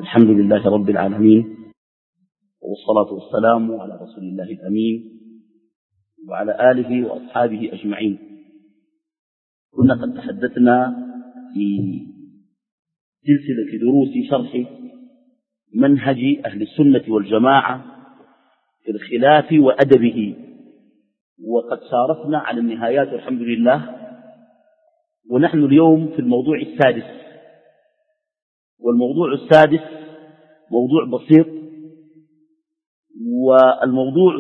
الحمد لله رب العالمين، والصلاة والسلام على رسول الله الأمين وعلى آله وأصحابه أجمعين. كنا قد تحدثنا في سلسلة دروس شرح منهج أهل السنة والجماعة في الخلاف وأدبه، وقد شارفنا على النهايات والحمد لله. ونحن اليوم في الموضوع السادس، والموضوع السادس موضوع بسيط، والموضوع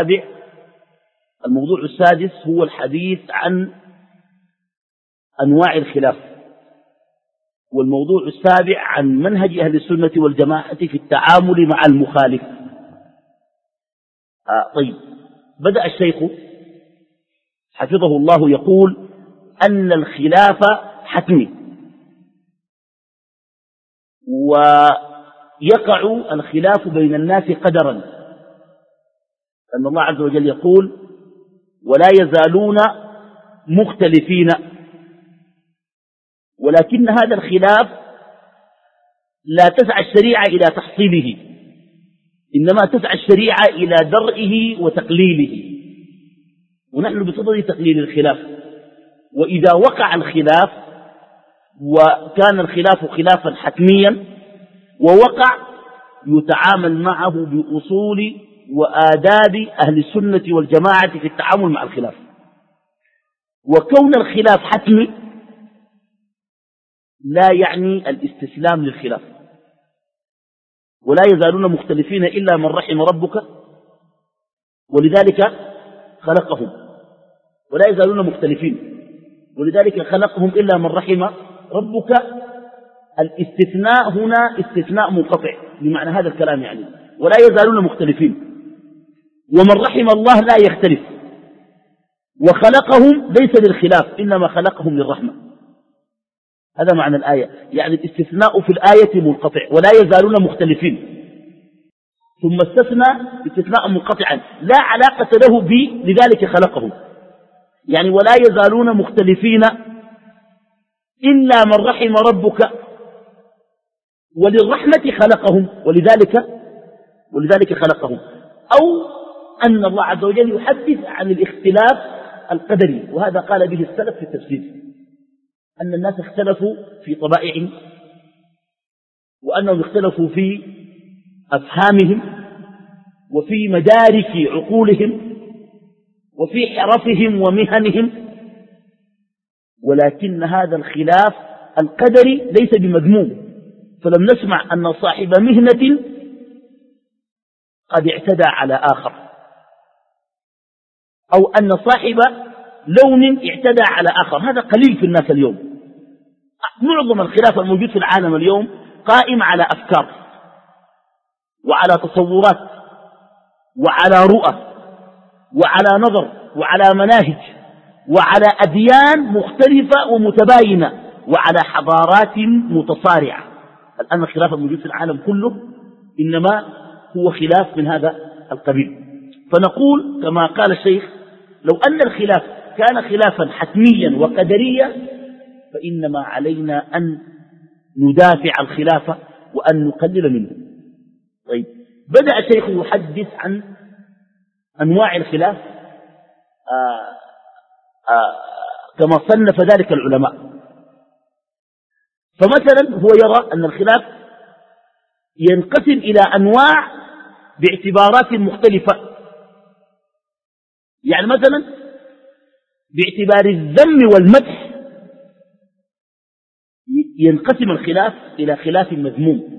السادس هو الحديث عن أنواع الخلاف، والموضوع السابع عن منهج أهل السنة والجماعة في التعامل مع المخالف. طيب، بدأ الشيخ حفظه الله يقول أن الخلاف حتمي، ويقع الخلاف بين الناس قدرا، أن الله عز وجل يقول ولا يزالون مختلفين، ولكن هذا الخلاف لا تسعى الشريعة إلى تحصيله، إنما تسعى الشريعة إلى درئه وتقليله، ونحن بصدد تقليل الخلاف. وإذا وقع الخلاف وكان الخلاف خلافا حتميا ووقع، يتعامل معه بأصول وآداب أهل السنة والجماعة في التعامل مع الخلاف. وكون الخلاف حتمي لا يعني الاستسلام للخلاف، ولا يزالون مختلفين إلا من رحم ربك ولذلك خلقهم، ولا يزالون مختلفين ولذلك خلقهم إلا من رحم ربك. الاستثناء هنا استثناء منقطع بمعنى هذا الكلام، يعني ولا يزالون مختلفين، ومن رحم الله لا يختلف، وخلقهم ليس للخلاف إنما خلقهم للرحمة. هذا معنى الآية، يعني الاستثناء في الآية منقطع، ولا يزالون مختلفين، ثم استثنى استثناء منقطعا لا علاقة له به لذلك خلقهم، يعني ولا يزالون مختلفين إلا من رحم ربك وللرحمة خلقهم ولذلك خلقهم. أو أن الله عز وجل يحدث عن الاختلاف القدري، وهذا قال به السلف في التفسير، أن الناس اختلفوا في طبائعهم، وأنهم اختلفوا في أفهامهم وفي مدارك عقولهم وفي حرفهم ومهنهم، ولكن هذا الخلاف القدري ليس بمذموم. فلم نسمع أن صاحب مهنة قد اعتدى على آخر، أو أن صاحب لون اعتدى على آخر، هذا قليل في الناس اليوم. معظم الخلاف الموجود في العالم اليوم قائم على أفكار وعلى تصورات وعلى رؤى وعلى نظر وعلى مناهج وعلى أديان مختلفة ومتباينة وعلى حضارات متصارعة. الآن الخلاف الموجود في العالم كله إنما هو خلاف من هذا القبيل. فنقول كما قال الشيخ لو أن الخلاف كان خلافا حتميا وقدريا فإنما علينا أن ندافع الخلاف وأن نقلل منه. طيب، بدأ الشيخ يحدث عن أنواع الخلاف كما صنف ذلك العلماء. فمثلا هو يرى أن الخلاف ينقسم إلى أنواع باعتبارات مختلفة، يعني مثلا باعتبار الذم والمدح ينقسم الخلاف إلى خلاف مذموم،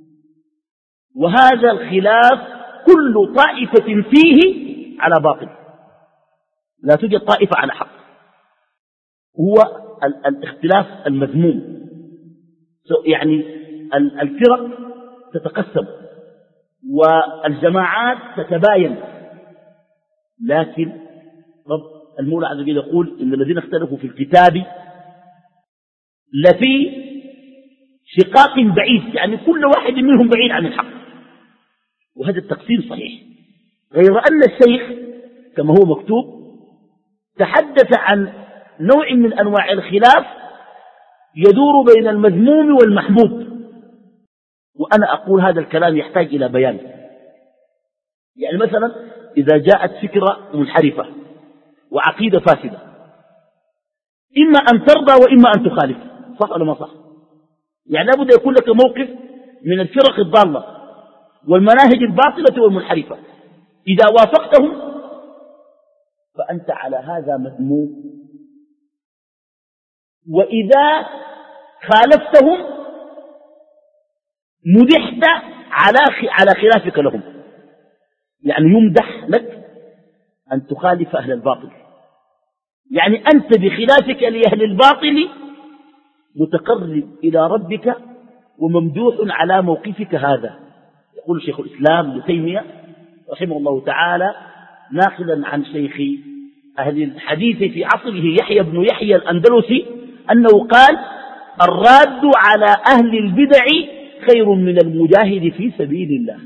وهذا الخلاف كل طائفة فيه على باطل، لا توجد طائفة على حق، هو الاختلاف المذموم. يعني الفرق تتقسم والجماعات تتباين، لكن رب المولى عز وجل يقول إن الذين اختلفوا في الكتاب لفي شقاق بعيد، يعني كل واحد منهم بعيد عن الحق، وهذا التقسيم صحيح. غير أن الشيخ كما هو مكتوب تحدث عن نوع من أنواع الخلاف يدور بين المذموم والمحمود، وأنا أقول هذا الكلام يحتاج إلى بيان. يعني مثلا إذا جاءت فكرة منحرفة وعقيدة فاسدة، إما أن ترضى وإما أن تخالف، صح ولا ما صح؟ يعني لابد يكون لك موقف من الفرق الضالة والمناهج الباطلة والمنحرفة. إذا وافقتهم فأنت على هذا مذموم، وإذا خالفتهم مدحت على خلافك لهم. يعني يمدح لك أن تخالف أهل الباطل، يعني أنت بخلافك لأهل الباطل متقرب إلى ربك وممدوح على موقفك هذا. يقول شيخ الإسلام ابن تيمية رحمه الله تعالى ناقلا عن شيخ أهل الحديث في عصره يحيى بن يحيى الأندلسي أنه قال: الراد على أهل البدع خير من المجاهد في سبيل الله.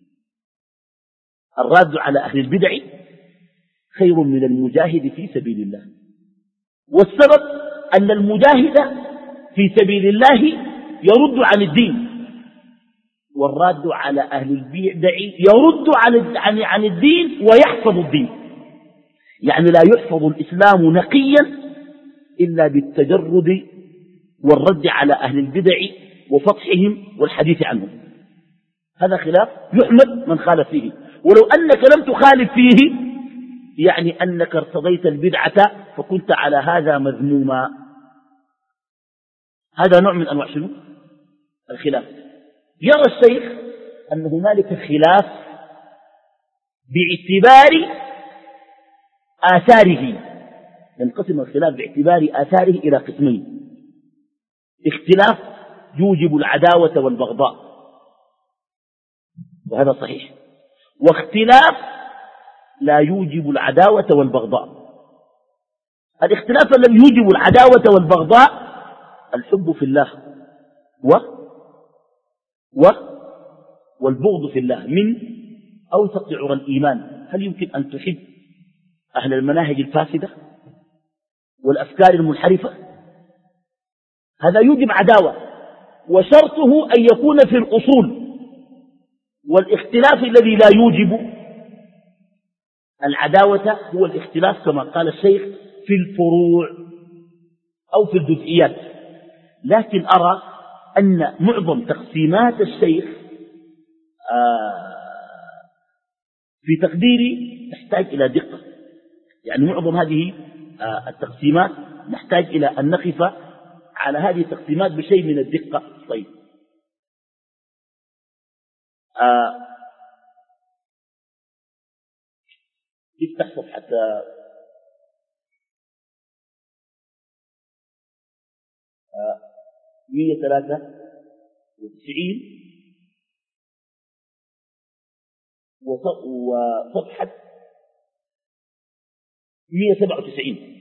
الراد على أهل البدع خير من المجاهد في سبيل الله. والسبب أن المجاهد في سبيل الله يرد عن الدين، والراد على أهل البدع يرد عن الدين ويحفظ الدين. يعني لا يحفظ الإسلام نقيا إلا بالتجرد والرد على أهل البدع وفضحهم والحديث عنهم. هذا خلاف يحمد من خالف فيه، ولو أنك لم تخالف فيه يعني أنك ارتضيت البدعة فكنت على هذا مذموما. هذا نوع من أنواع شنو؟ الخلاف. يرى الشيخ أن هنالك خلاف باعتبار آثاره، ينقسم الخلاف باعتبار آثاره إلى قسمين: اختلاف يوجب العداوة والبغضاء، وهذا صحيح، واختلاف لا يوجب العداوة والبغضاء. الاختلاف الذي يوجب العداوة والبغضاء الحب في الله والبغض في الله، من أوثق عرى الإيمان. هل يمكن أن تحب أهل المناهج الفاسدة والأفكار المنحرفة؟ هذا يوجب عداوة، وشرطه أن يكون في الأصول. والاختلاف الذي لا يوجب العداوة هو الاختلاف كما قال الشيخ في الفروع أو في الجزئيات. لكن أرى أن معظم تقسيمات الشيخ في تقديري تحتاج إلى دقة. يعني معظم هذه التقسيمات نحتاج إلى أن نقف على هذه التقسيمات بشيء من الدقة. طيب، افتح صفحة 193 وصفحة 197.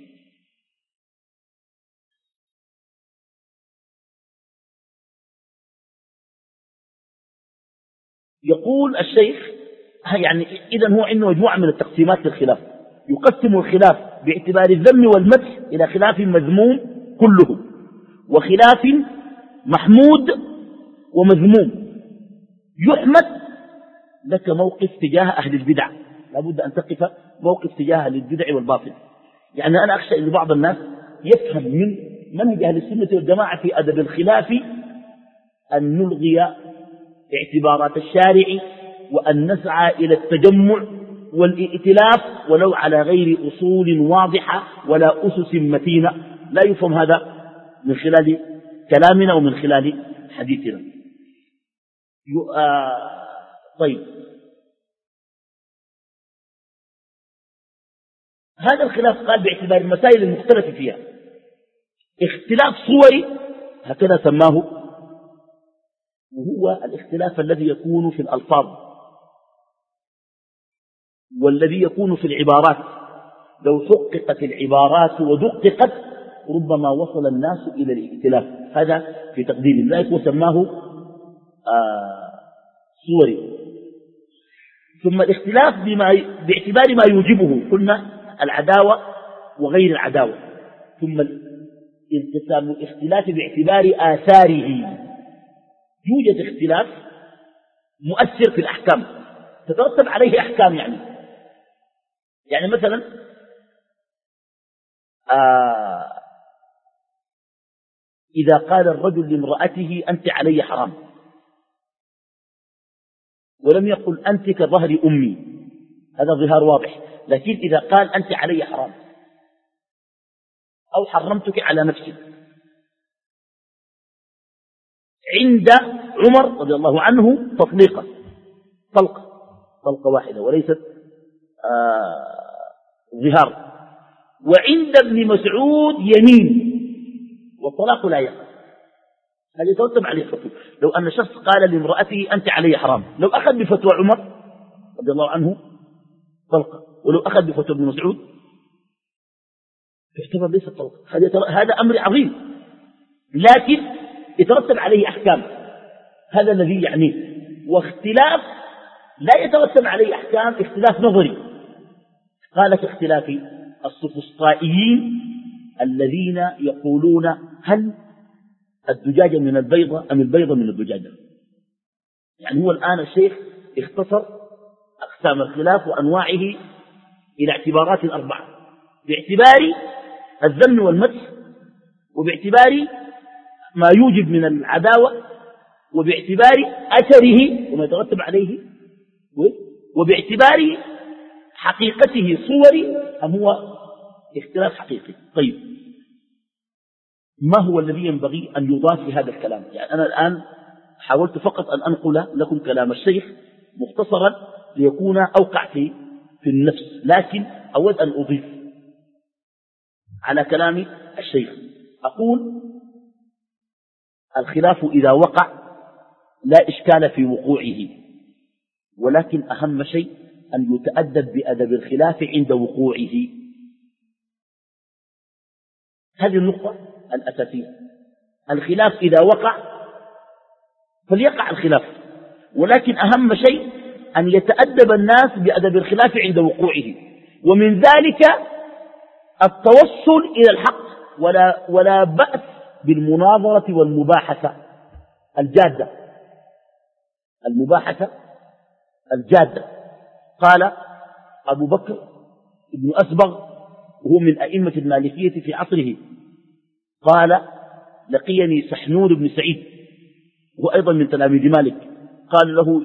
يقول الشيخ يعني إذن هو عنده مجموعة من التقسيمات للخلاف. يقسم الخلاف باعتبار الذم والمدح إلى خلاف مذموم كله، وخلاف محمود ومذموم. يحمد لك موقف تجاه أهل البدع، لابد أن تقف موقف تجاه أهل البدع والباطل. يعني أنا أخشى أن بعض الناس يفهم من منهج أهل السنة والجماعة في أدب الخلاف أن نلغي اعتبارات الشارع وأن نسعى إلى التجمع والائتلاف ولو على غير أصول واضحة ولا أسس متينة. لا يفهم هذا من خلال كلامنا ومن خلال حديثنا. طيب، هذا الخلاف قال باعتبار المسائل المختلف فيها اختلاف صوري، هكذا سماه، وهو الاختلاف الذي يكون في الألفاظ والذي يكون في العبارات. لو حققت العبارات ودققت ربما وصل الناس إلى الائتلاف. هذا في تقدير ذلك وسماه صوري. ثم الاختلاف باعتبار ما يوجبه، قلنا العداوة وغير العداوة. ثم انقسام الاختلاف باعتبار آثاره. يوجد اختلاف مؤثر في الأحكام، تترتب عليه أحكام. يعني مثلا إذا قال الرجل لامرأته أنت علي حرام، ولم يقل أنت كظهر أمي، هذا ظهار واضح. لكن إذا قال أنت علي حرام أو حرمتك على نفسك، عند عمر رضي الله عنه تطليقة، طلقة واحدة وليست ظهار. وعند ابن مسعود يمين، والطلاق لا يقع. هذا يترتب عليه فتوى. لو أن شخص قال لامرأته أنت علي حرام، لو أخذ بفتوى عمر رضي الله عنه طلقة، ولو أخذ بفتوى ابن مسعود يعتبر ليس طلقة. هذا أمر عظيم، لكن يترتب عليه أحكام، هذا الذي يعنيه. واختلاف لا يترتب عليه أحكام، اختلاف نظري. قال كاختلاف السفسطائيين الذين يقولون هل الدجاجة من البيضة أم البيضة من الدجاجة. يعني هو الآن الشيخ اختصر أقسام الخلاف وأنواعه إلى اعتبارات 4، باعتبار الذم والمدح، وباعتبار ما يوجب من العداوة، وباعتبار أثره وما يترتب عليه، وباعتبار حقيقته صوري أم هو اختلاف حقيقي. طيب، ما هو الذي ينبغي أن يضاف في هذا الكلام؟ يعني أنا الآن حاولت فقط أن أنقل لكم كلام الشيخ مختصرا ليكون أوقع في النفس، لكن أود أن أضيف على كلام الشيخ. أقول الخلاف إذا وقع لا إشكال في وقوعه، ولكن أهم شيء أن يتأدب بأدب الخلاف عند وقوعه. هذه النقطة الأساسية. الخلاف إذا وقع فليقع الخلاف، ولكن أهم شيء أن يتأدب الناس بأدب الخلاف عند وقوعه، ومن ذلك التوصل إلى الحق، ولا بأس بالمناظرة والمباحثة الجادة. المباحثة الجادة. قال أبو بكر ابن أسبغ وهو من أئمة المالكية في عصره، قال لقيني سحنون بن سعيد هو أيضا من تلاميذ مالك، قال له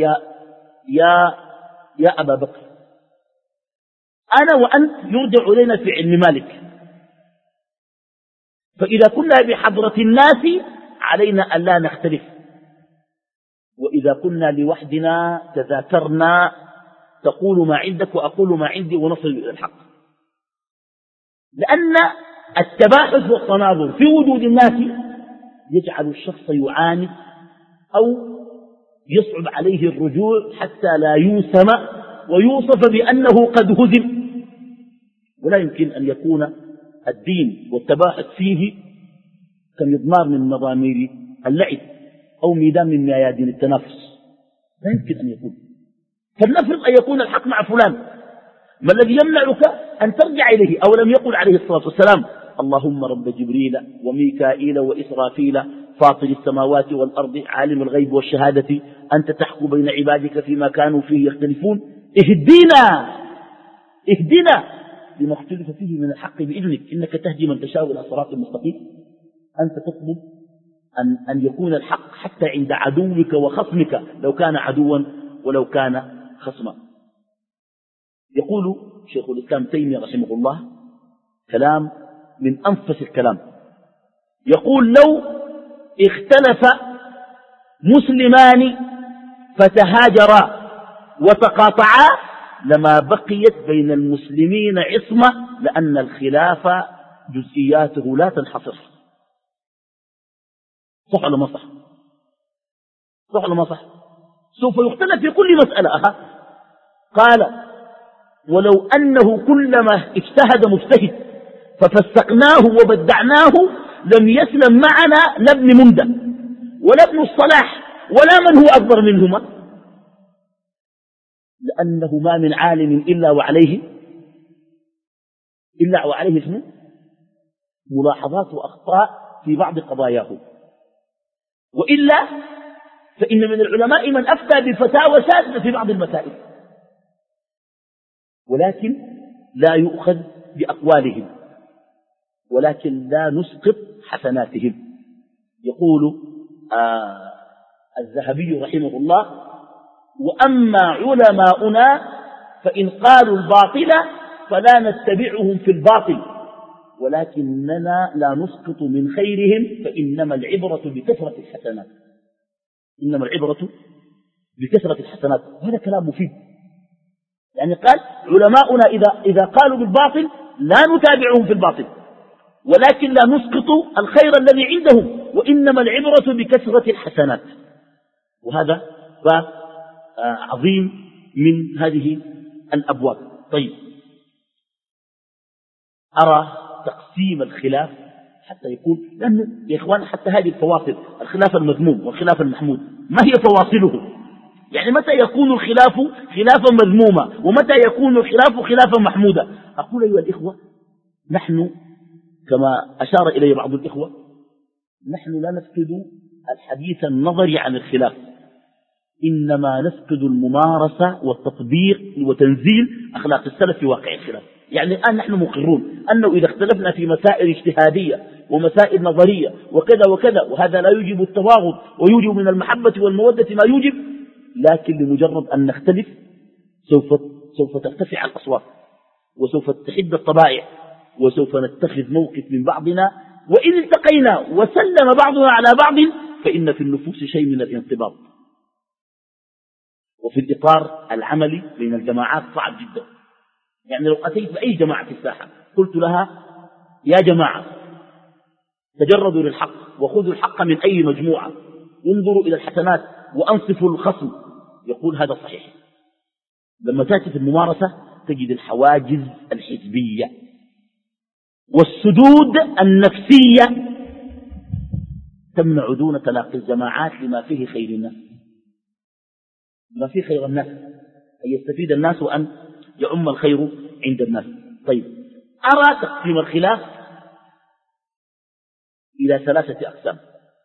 يا أبا بكر، أنا وأنت يرجع إلينا في علم مالك، فإذا كنا بحضرة الناس علينا أن لا نختلف، وإذا كنا لوحدنا تذاكرنا، تقول ما عندك وأقول ما عندي ونصل إلى الحق. لأن التباحث والتناظر في وجود الناس يجعل الشخص يعاند أو يصعب عليه الرجوع حتى لا يوسم ويوصف بأنه قد هزم. ولا يمكن أن يكون الدين والتباحث فيه كمضمار من مضامير اللعب أو ميدان من ميادين التنافس، لا يمكن أن يكون. فلنفرض أن يكون الحق مع فلان، ما الذي يمنعك أن ترجع إليه؟ أولم يقول عليه الصلاة والسلام اللهم رب جبريل وميكائيل وإسرافيل فاطر السماوات والأرض عالم الغيب والشهادة أنت تحكم بين عبادك فيما كانوا فيه يختلفون اهدنا لما اختلف فيه من الحق بإذنك إنك تهدي من تشاء إلى صراط مستقيم. أنت تطلب أن يكون الحق حتى عند عدوك وخصمك، لو كان عدوا ولو كان خصما. يقول شيخ الإسلام تيمية رحمه الله كلام من أنفس الكلام، يقول لو اختلف مسلمان فتهاجرا وتقاطعا لما بقيت بين المسلمين عصمة، لأن الخلاف جزئياته لا تنحصر. صح ولا ما صح؟ صح ولا ما صح؟ سوف يختلف في كل مسألة. قال ولو أنه كلما اجتهد مجتهد ففسقناه وبدعناه لم يسلم معنا لا ابن مندى ولا ابن الصلاح ولا من هو أكبر منهما، لأنه ما من عالم إلا وعليه اسمه ملاحظات وأخطاء في بعض قضاياه، وإلا فإن من العلماء من أفتى بفتاوى شاذة في بعض المسائل، ولكن لا يؤخذ بأقوالهم، ولكن لا نسقط حسناتهم. يقول الذهبي رحمه الله: وأما علماؤنا فإن قالوا الباطل فلا نتبعهم في الباطل، ولكننا لا نسقط من خيرهم، فإنما العبرة بكثرة الحسنات. إنما العبرة بكثرة الحسنات. وهذا كلام مفيد. يعني قال علماؤنا إذا قالوا بالباطل لا نتابعهم في الباطل، ولكن لا نسقط الخير الذي عندهم، وإنما العبرة بكثرة الحسنات. وهذا باب عظيم من هذه الأبواب. طيب، أرى تقسيم الخلاف حتى يكون، لأنه يا إخوان حتى هذه الفواصل، الخلاف المذموم والخلاف المحمود، ما هي فواصله؟ يعني متى يكون الخلاف خلافا مذموما، ومتى يكون الخلاف خلافا محمودا؟ أقول أيها الإخوة، نحن كما أشار إلي بعض الإخوة، نحن لا نفقد الحديث النظري عن الخلاف، إنما نفقد الممارسة والتطبيق وتنزيل أخلاق السلف في واقع الخلاف. يعني الآن نحن مقرون أنه إذا اختلفنا في مسائل اجتهادية ومسائل نظرية وكذا وكذا، وهذا لا يوجب التباغض ويوجب من المحبة والمودة ما يوجب، لكن لمجرد أن نختلف سوف ترتفع الأصوات، وسوف تحد الطبائع، وسوف نتخذ موقف من بعضنا، وإن التقينا وسلم بعضنا على بعض فإن في النفوس شيء من الانضباط. وفي الإطار العملي بين الجماعات صعب جدا. يعني لو أتيت بأي جماعة في الساحة قلت لها يا جماعة تجردوا للحق وخذوا الحق من أي مجموعة، انظروا إلى الحسنات وأنصفوا الخصم، يقول هذا صحيح. لما تأتي في الممارسة تجد الحواجز الحزبية والسدود النفسية تمنع دون تلاقي الجماعات لما فيه خير الناس، ما فيه خير الناس، أن يستفيد الناس وأن يعم الخير عند الناس. طيب، أرى تقسيم الخلاف إلى 3 أقسام.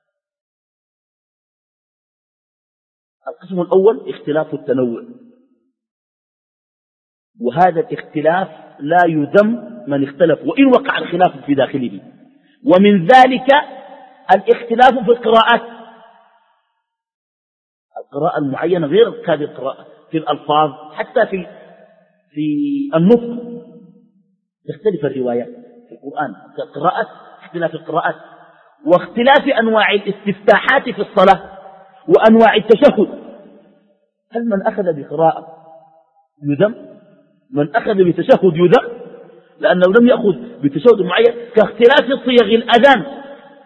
القسم الأول اختلاف التنوع، وهذا الاختلاف لا يذم من اختلف وإن وقع الخلاف في داخله. ومن ذلك الاختلاف في القراءات، القراءة المعينة غير هذه القراءة، في الألفاظ حتى في النطق تختلف الروايات في القرآن، القراءات اختلاف القراءات، واختلاف أنواع الاستفتاحات في الصلاة وأنواع التشهد. هل من أخذ بقراءة يذم؟ من أخذ بتشهد يذم، لأنه لم يأخذ بتشهد معين، كاختلاف صيغ الأذان.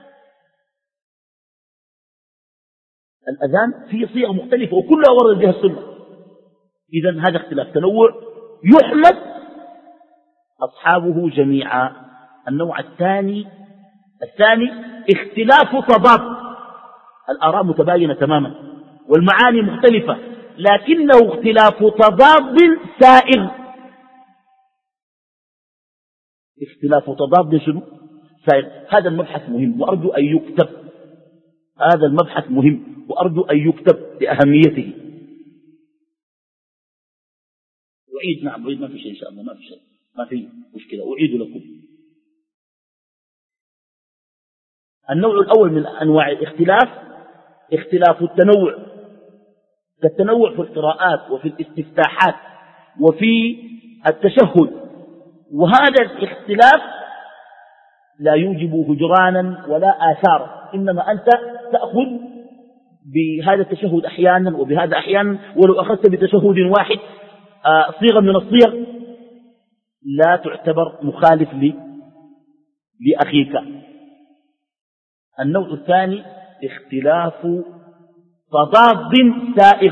الأذان فيه صيغ مختلفة وكلها ورد بها السنة. إذن هذا اختلاف تنوع يحمد أصحابه جميعا. النوع الثاني اختلاف تضاد، الآراء متباينة تماما والمعاني مختلفة، لكنه اختلاف تضاد سائغ. اختلاف تضاد شنو؟ سائغ. هذا المبحث مهم وأرجو أن يكتب، هذا المبحث مهم وأرجو أن يكتب لأهميته. أعيد، نعم أعيد، ما في شيء إن شاء الله، ما في شيء، ما في مشكلة، أعيد لكم. النوع الأول من أنواع الاختلاف اختلاف التنوع، كالتنوع في القراءات وفي الاستفتاحات وفي التشهد. وهذا الاختلاف لا يوجب هجرانا ولا آثار، إنما أنت تأخذ بهذا التشهد أحيانا وبهذا أحيانا، ولو أخذت بتشهد واحد صيغة من الصيغ لا تعتبر مخالف لأخيك. النوع الثاني اختلاف تضاد سائغ،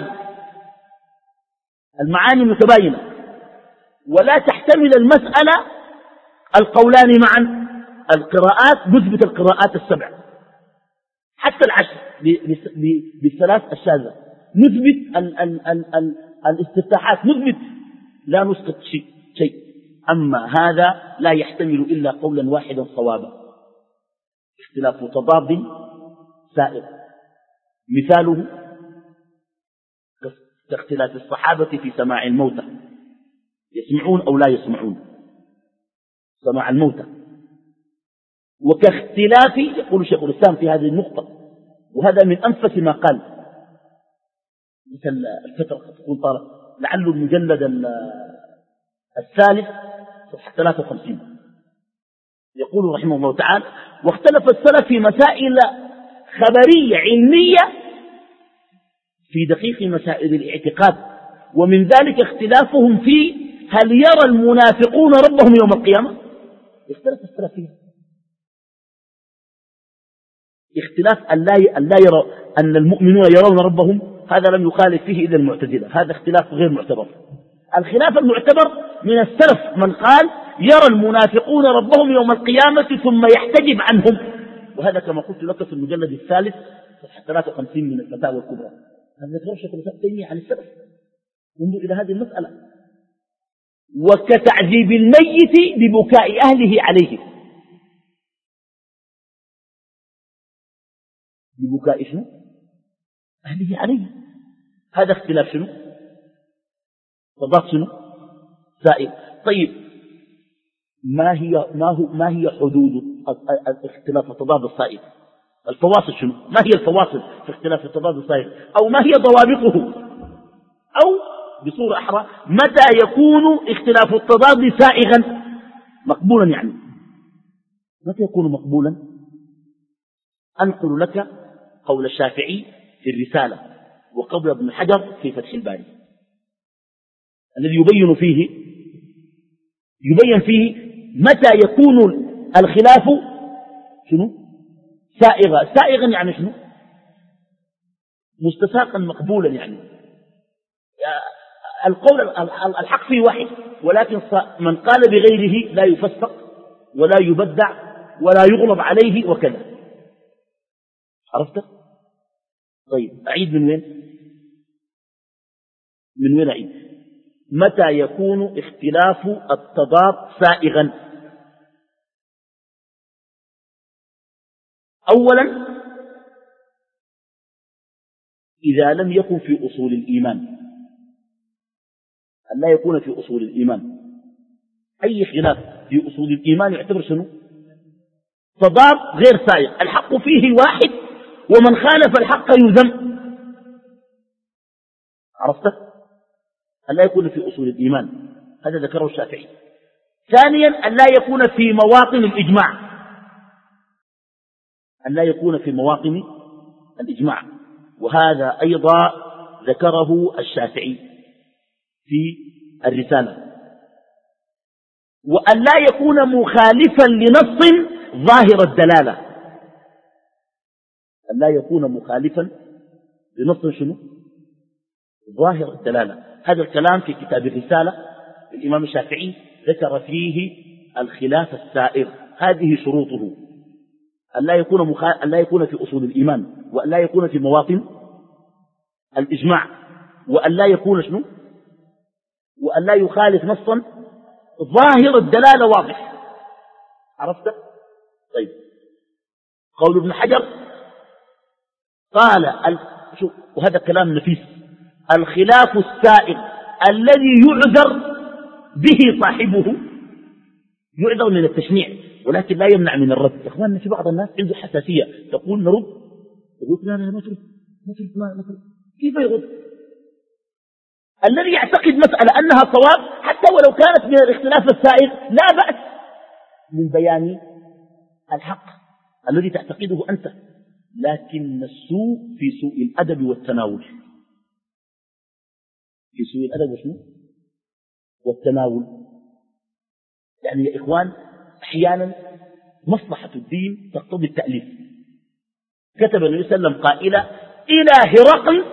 المعاني متباينة ولا تحتمل المسألة القولان معا. القراءات نثبت القراءات 7 حتى 10 بالثلاث الشاذة، نثبت الاستفتاحات نثبت، لا نسقط شيء. أما هذا لا يحتمل إلا قولا واحدا صوابا، اختلاف تضاد سائغ. مثاله كاختلاف الصحابة في سماع الموتى، يسمعون أو لا يسمعون سماع الموتى. وكاختلاف، يقول شيخ الإسلام في هذه النقطة، وهذا من أنفس ما قال، مثل الفترة قد تكون طالت، لعله المجلد الثالث صفحة 53، يقول رحمه الله تعالى: واختلف السلف في مسائل خبرية علمية في دقيق مسائل الاعتقاد، ومن ذلك اختلافهم في هل يرى المنافقون ربهم يوم القيامة. اختلف السلف فيها، اختلاف أن لا يرى أن المؤمنون يرون ربهم، هذا لم يخالف فيه إلا المعتزلة، هذا اختلاف غير معتبر. الخلاف المعتبر من السلف من قال يرى المنافقون ربهم يوم القيامة ثم يحتجب عنهم، وهذا كما قلت لك في المجلد الثالث صفحة 53 من الفتاوى الكبرى. هذا ذكر شيخ الإسلام تيمية عن السلف. انظر إلى هذه المسألة. وكتعذيب الميت ببكاء أهله عليه، ببكاء شنو؟ أهله عليه. هذا اختلاف شنو؟ تضاد شنو؟ سائل. طيب ما هي حدود اختلاف التضاد السائل؟ الفواصل شنو؟ ما هي الفواصل في اختلاف التضاد السائل؟ أو ما هي ضوابطه؟ أو بصورة أحرى، متى يكون اختلاف التضاد سائغا مقبولا؟ يعني متى يكون مقبولا؟ أنقل لك قول الشافعي في الرسالة وقول ابن حجر في فتح الباري الذي يبين فيه متى يكون الخلاف شنو؟ سائغا يعني شنو؟ مستساقا مقبولا. يعني القول الحق فيه واحد، ولكن من قال بغيره لا يفسق ولا يبدع ولا يغلب عليه وكذا. عرفت؟ طيب أعيد من وين أعيد؟ متى يكون اختلاف التضاد سائغا؟ أولا إذا لم يكن في أصول الإيمان، أن لا يكون في أصول الإيمان. أي خلاف في أصول الإيمان يعتبر شنو؟ تضاد غير سائغ، الحق فيه واحد ومن خالف الحق يذم. عرفت؟ أن لا يكون في أصول الإيمان، هذا ذكره الشافعي. ثانيا أن لا يكون في مواطن الإجماع، أن لا يكون في مواطن الإجماع، وهذا أيضا ذكره الشافعي في الرسالة. وأن لا يكون مخالفا لنص ظاهر الدلالة، أن لا يكون مخالفا لنص شنو؟ ظاهر الدلالة. هذا الكلام في كتاب الرسالة الإمام الشافعي ذكر فيه الخلاف السائر. هذه شروطه: أن لا يكون في أصول الإيمان، وأن لا يكون في مواطن الإجماع، وأن لا يكون شنو؟ وأن لا يخالف نصا ظاهر الدلالة واضح. عرفت؟ طيب قول ابن حجر قال وهذا كلام نفيس: الخلاف السائغ الذي يعذر به صاحبه، يعذر من التشنيع ولكن لا يمنع من الرد. يا اخواننا في بعض الناس عنده حساسية، تقول نرد، يقول لا ما ترد. كيف يرد؟ الذي يعتقد مسألة أنها صواب حتى ولو كانت من الاختلاف السائغ لا بأس من بيان الحق الذي تعتقده أنت، لكن السوء في سوء الأدب والتناول، في سوء الأدب وشنو؟ والتناول. يعني يا إخوان أحيانا مصلحة الدين تقتضي التأليف. كتب النبي صلى الله عليه وسلم قائلا: إلى هرقل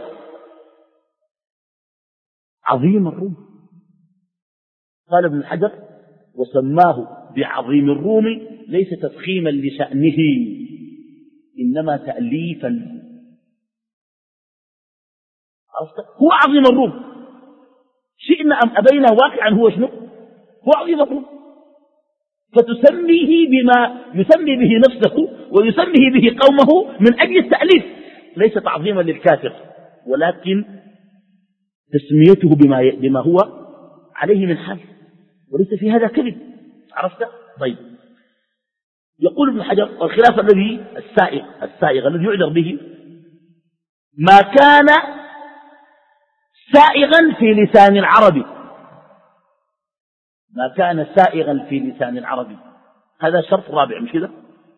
عظيم الروم. قال ابن حجر: وسماه بعظيم الروم ليس تفخيما لشأنه إنما تأليفا له. هو عظيم الروم، شئنا أم أبينا واقعا هو شنو؟ هو عظيم الروم، فتسميه بما يسمي به نفسه ويسميه به قومه من أجل التأليف، ليس تعظيما للكافر ولكن تسميته بما هو عليه من حال، وليس في هذا كذب. عرفت؟ طيب، يقول ابن حجر: والخلاف الذي السائغ الذي يعذر به ما كان سائغا في لسان العربي، ما كان سائغا في لسان العربي. هذا شرط رابع، مش كده؟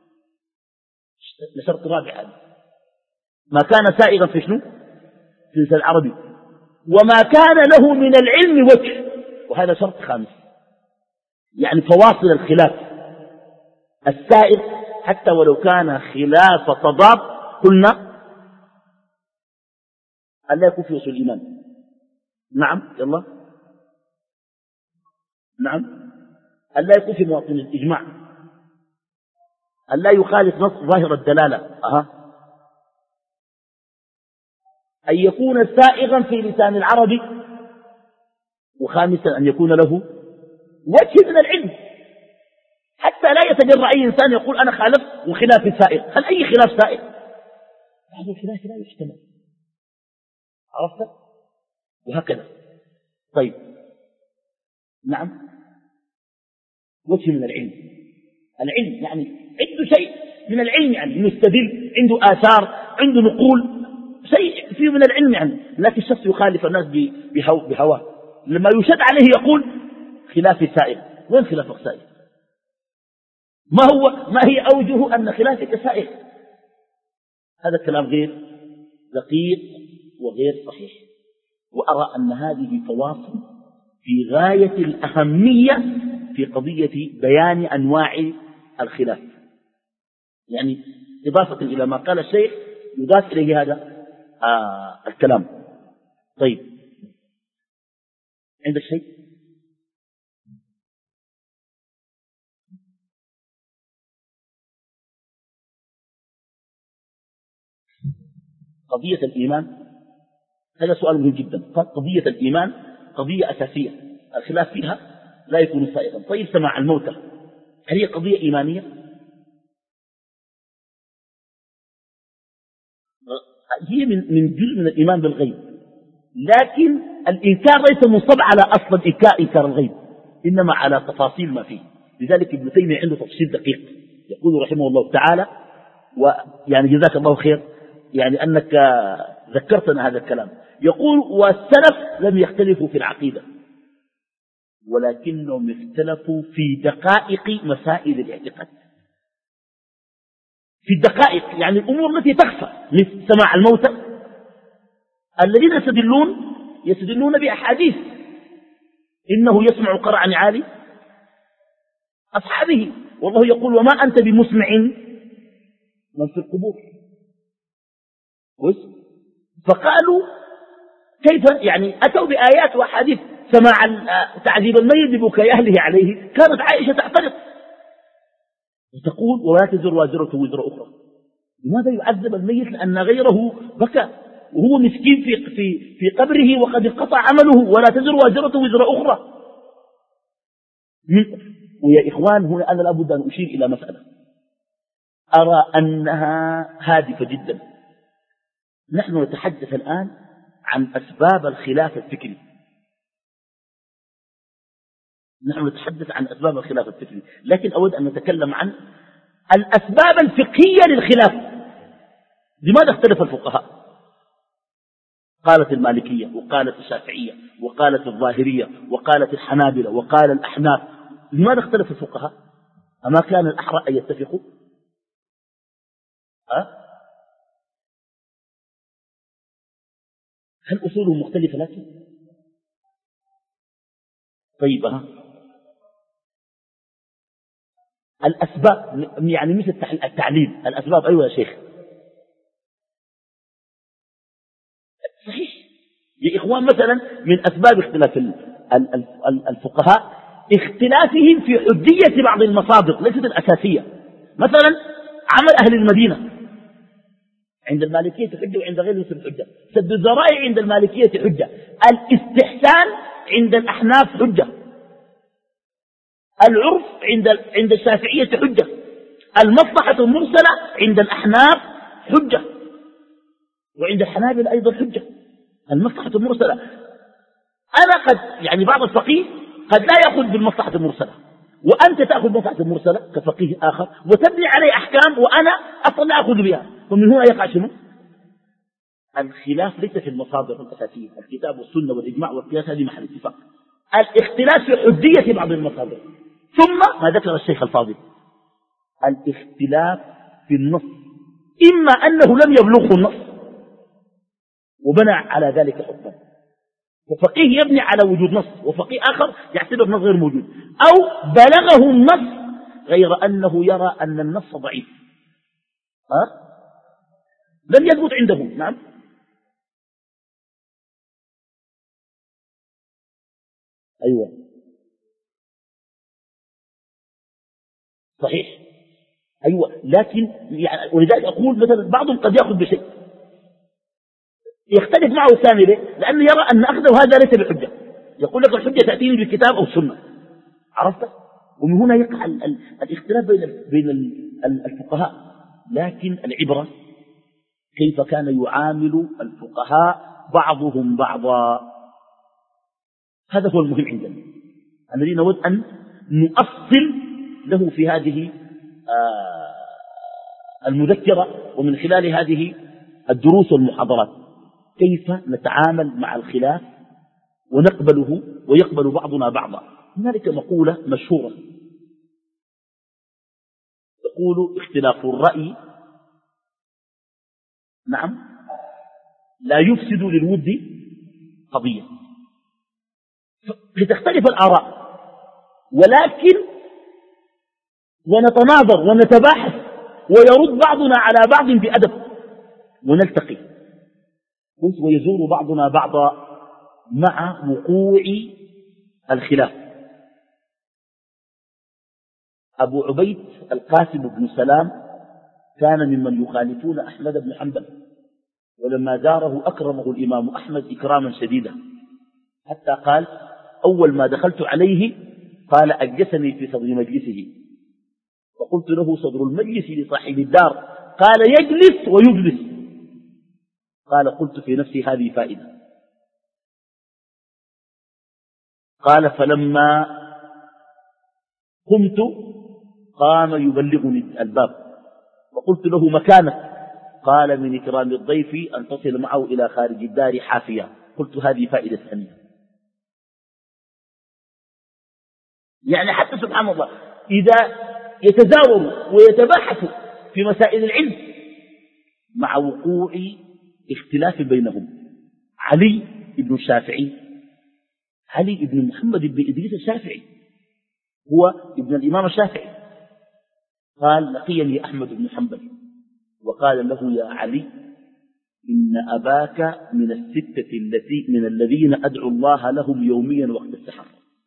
شرط رابع هذا، ما كان سائغا في شنو؟ في لسان العربي، وما كان له من العلم وجه، وهذا شرط خامس. يعني فواصل الخلاف السائغ حتى ولو كان خلاف تضاد، قلنا أن لا يكون في أصول الإيمان. نعم، يلا، نعم، أن لا يكون في مواطن الإجماع، أن لا يخالف نص ظاهر الدلالة، أن يكون سائغا في لسان العربي، وخامسا أن يكون له وجه من العلم، حتى لا يتجرأ أي إنسان يقول أنا خالفت وخلاف سائغ. هل أي خلاف سائغ؟ هذا الخلاف لا يحتمل. عرفت؟ وهكذا. طيب، نعم، وجه من العلم. العلم يعني عنده شيء من العلم، يعني مستدل، عنده آثار، عنده نقول، شيء فيه من العلم يعني. لكن الشخص يخالف الناس بهواه، لما يشد عليه يقول خلاف سائغ. وين خلافك سائغ؟ ما هي أوجه أن خلافك سائغ؟ هذا الكلام غير دقيق وغير صحيح. وأرى أن هذه فواصل في غاية الأهمية في قضية بيان أنواع الخلاف. يعني إضافة إلى ما قال الشيخ يضاف إليه هذا الكلام. طيب، عندك شيء؟ قضية الإيمان هذا سؤال مهم جدا. قضية الإيمان قضية أساسية، الخلاف فيها لا يكون سائغا. طيب، سماع الموتى هل هي قضية إيمانية؟ هي من جزء من الإيمان بالغيب، لكن الإنكار ليس منصب على أصل إنكار الغيب، إنما على تفاصيل ما فيه. لذلك ابن تيمية عنده تفصيل دقيق، يقول رحمه الله تعالى، ويعني جزاك الله خير يعني أنك ذكرتنا هذا الكلام. يقول: والسلف لم يختلفوا في العقيدة، ولكنهم اختلفوا في دقائق مسائل الاعتقاد. في الدقائق يعني الأمور التي تخفى، مثل سماع الموتى. الذين يستدلون بأحاديث إنه يسمع قرع نعال أصحابه، والله يقول: وما أنت بمسمع من في القبور. فقالوا كيف يعني أتوا بآيات وأحاديث سماع تعذيب الميت ببكاء أهله عليه. كانت عائشة تعترض وتقول: ولا تزر وازرة وزر أخرى. لماذا يعذب الميت؟ لأن غيره بكى وهو مسكين في قبره وقد انقطع عمله، ولا تزر وازرة وزر أخرى. ويا إخوان، هنا أنا لابد أن أشير إلى مسألة أرى أنها هادفة جدا. نحن نتحدث الآن عن أسباب الخلاف الفكري، لكن أود أن نتكلم عن الأسباب الفقهية للخلاف. لماذا اختلف الفقهاء؟ قالت المالكية، وقالت الشافعية، وقالت الظاهرية، وقالت الحنابلة، وقال الأحناف. لماذا اختلف الفقهاء؟ أما كان الأحرى أن يتفقوا؟ هل أصولهم مختلفة؟ لكن طيب، الأسباب يعني مثل التعليل. الأسباب، أيوة يا شيخ، صحيح يا إخوان. مثلا من أسباب اختلاف الفقهاء اختلافهم في حجية بعض المصادر ليست الأساسية. مثلا عمل أهل المدينة عند المالكية حجة، وعند غير المسلم حجة. سد الذرائع عند المالكية حجة، الاستحسان عند الأحناف حجة، العرف عند الشافعية حجة، المصلحة المرسلة عند الأحناف حجة، وعند الحنابلة أيضا حجة. المصلحة المرسلة أنا قد يعني بعض الفقيه قد لا يأخذ بالمصلحة المرسلة، وأنت تأخذ بالمصلحة المرسلة كفقيه آخر وتبني عليه أحكام وأنا أصلا لا أخذ بها. ومن هنا يقع شنو؟ الخلاف ليس في المصادر الأساسية، الكتاب والسنة والإجماع والقياس هذه محل اتفاق. الاختلاف في حجية بعض المصادر. ثم ما ذكر الشيخ الفاضل الاختلاف في النص، إما أنه لم يبلغه النص وبنى على ذلك حكما، وفقيه يبني على وجود نص، وفقيه آخر يعتبر النص غير موجود، أو بلغه النص غير أنه يرى أن النص ضعيف لم يثبت عنده. نعم أيوة صحيح أيوة، لكن يعني ولذلك أقول مثلا بعضهم قد يأخذ بشيء يختلف معه الثاني ليه؟ لأنه يرى أن أخذه هذا ليس بحجة، يقول لك الحجة تأتيني بالكتاب أو السنة، عرفت؟ ومن هنا يقع الاختلاف بين الفقهاء. لكن العبرة كيف كان يعامل الفقهاء بعضهم بعضا، هذا هو المهم عندنا الذي نود أن نؤصل له في هذه المذكرة ومن خلال هذه الدروس والمحاضرات، كيف نتعامل مع الخلاف ونقبله ويقبل بعضنا بعضا. هنالك مقولة مشهورة تقول اختلاف الرأي نعم لا يفسد للود قضية، لتختلف الآراء ولكن ونتناظر ونتباحث ويرد بعضنا على بعض بأدب ونلتقي، ويزور بعضنا بعضا مع وقوع الخلاف. أبو عبيد القاسم بن سلام كان ممن يخالفون أحمد بن حنبل، ولما زاره أكرمه الإمام أحمد إكراما شديدا، حتى قال أول ما دخلت عليه قال أجلسني في صدر مجلسه، فقلت له صدر المجلس لصاحب الدار، قال يجلس ويجلس، قال قلت في نفسي هذه فائدة، قال فلما قمت قام يبلغني الباب، وقلت له مكانك، قال من إكرام الضيف أن تصل معه إلى خارج الدار حافية، قلت هذه فائدة ثانية. يعني حتى سبحان الله إذا يتزاوروا ويتباحثوا في مسائل العلم مع وقوع اختلاف بينهم. علي بن الشافعي، علي بن محمد بن إدريس الشافعي هو ابن الإمام الشافعي، قال لقيني أحمد بن حنبل وقال له يا علي إن أباك من الستة من الذين أدعو الله لهم يوميا وقت السحر،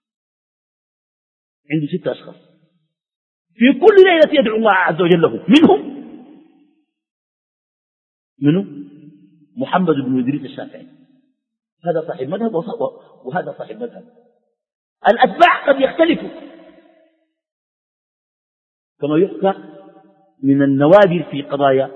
عنده 6 أشخاص في كل ليلة يدعو الله عز وجل له، منه محمد بن إدريس الشافعي، هذا صاحب مذهب وهذا صاحب مذهب. الأتباع قد يختلفوا كما يحكى من النوادر في قضايا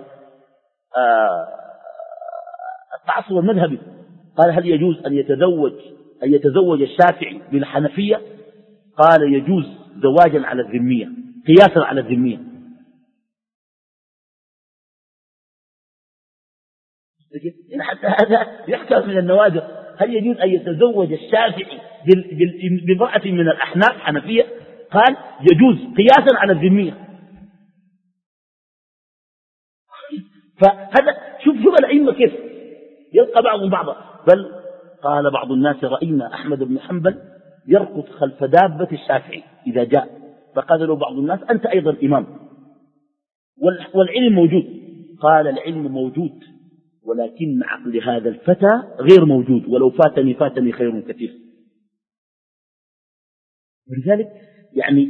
التعصب المذهبي، قال هل يجوز أن يتزوج الشافعي بالحنفية؟ قال يجوز زواجا على الذمية قياسا على الذمية. حتى هذا يحكى من النوادر، هل يجوز أن يتزوج الشافعي بامرأة من الأحناف حنفية؟ قال يجوز قياسا على الذمية. فهذا شوف الأئمة كيف يلقى بعضهم بعضا. بل قال بعض الناس رأينا أحمد بن حنبل يركض خلف دابة الشافعي إذا جاء، فقال له بعض الناس أنت أيضا إمام والعلم موجود، قال العلم موجود ولكن عقل هذا الفتى غير موجود، ولو فاتني خير كثير. ولذلك يعني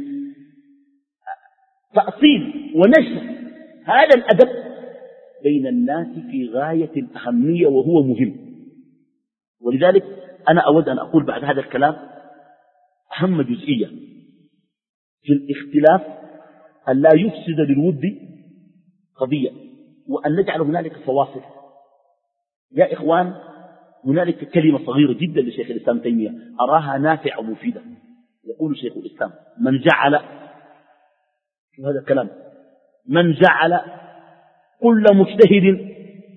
تأصيل ونشر هذا الأدب بين الناس في غاية الأهمية وهو مهم. ولذلك أنا أود أن أقول بعد هذا الكلام أهم جزئية في الاختلاف أن لا يفسد للود قضية، وأن نجعل هنالك فواصل. يا إخوان هنالك كلمة صغيرة جدا لشيخ الإسلام تيمية أراها نافعة ومفيدة. يقول شيخ الإسلام من جعل، شو هذا الكلام، من جعل كل مجتهد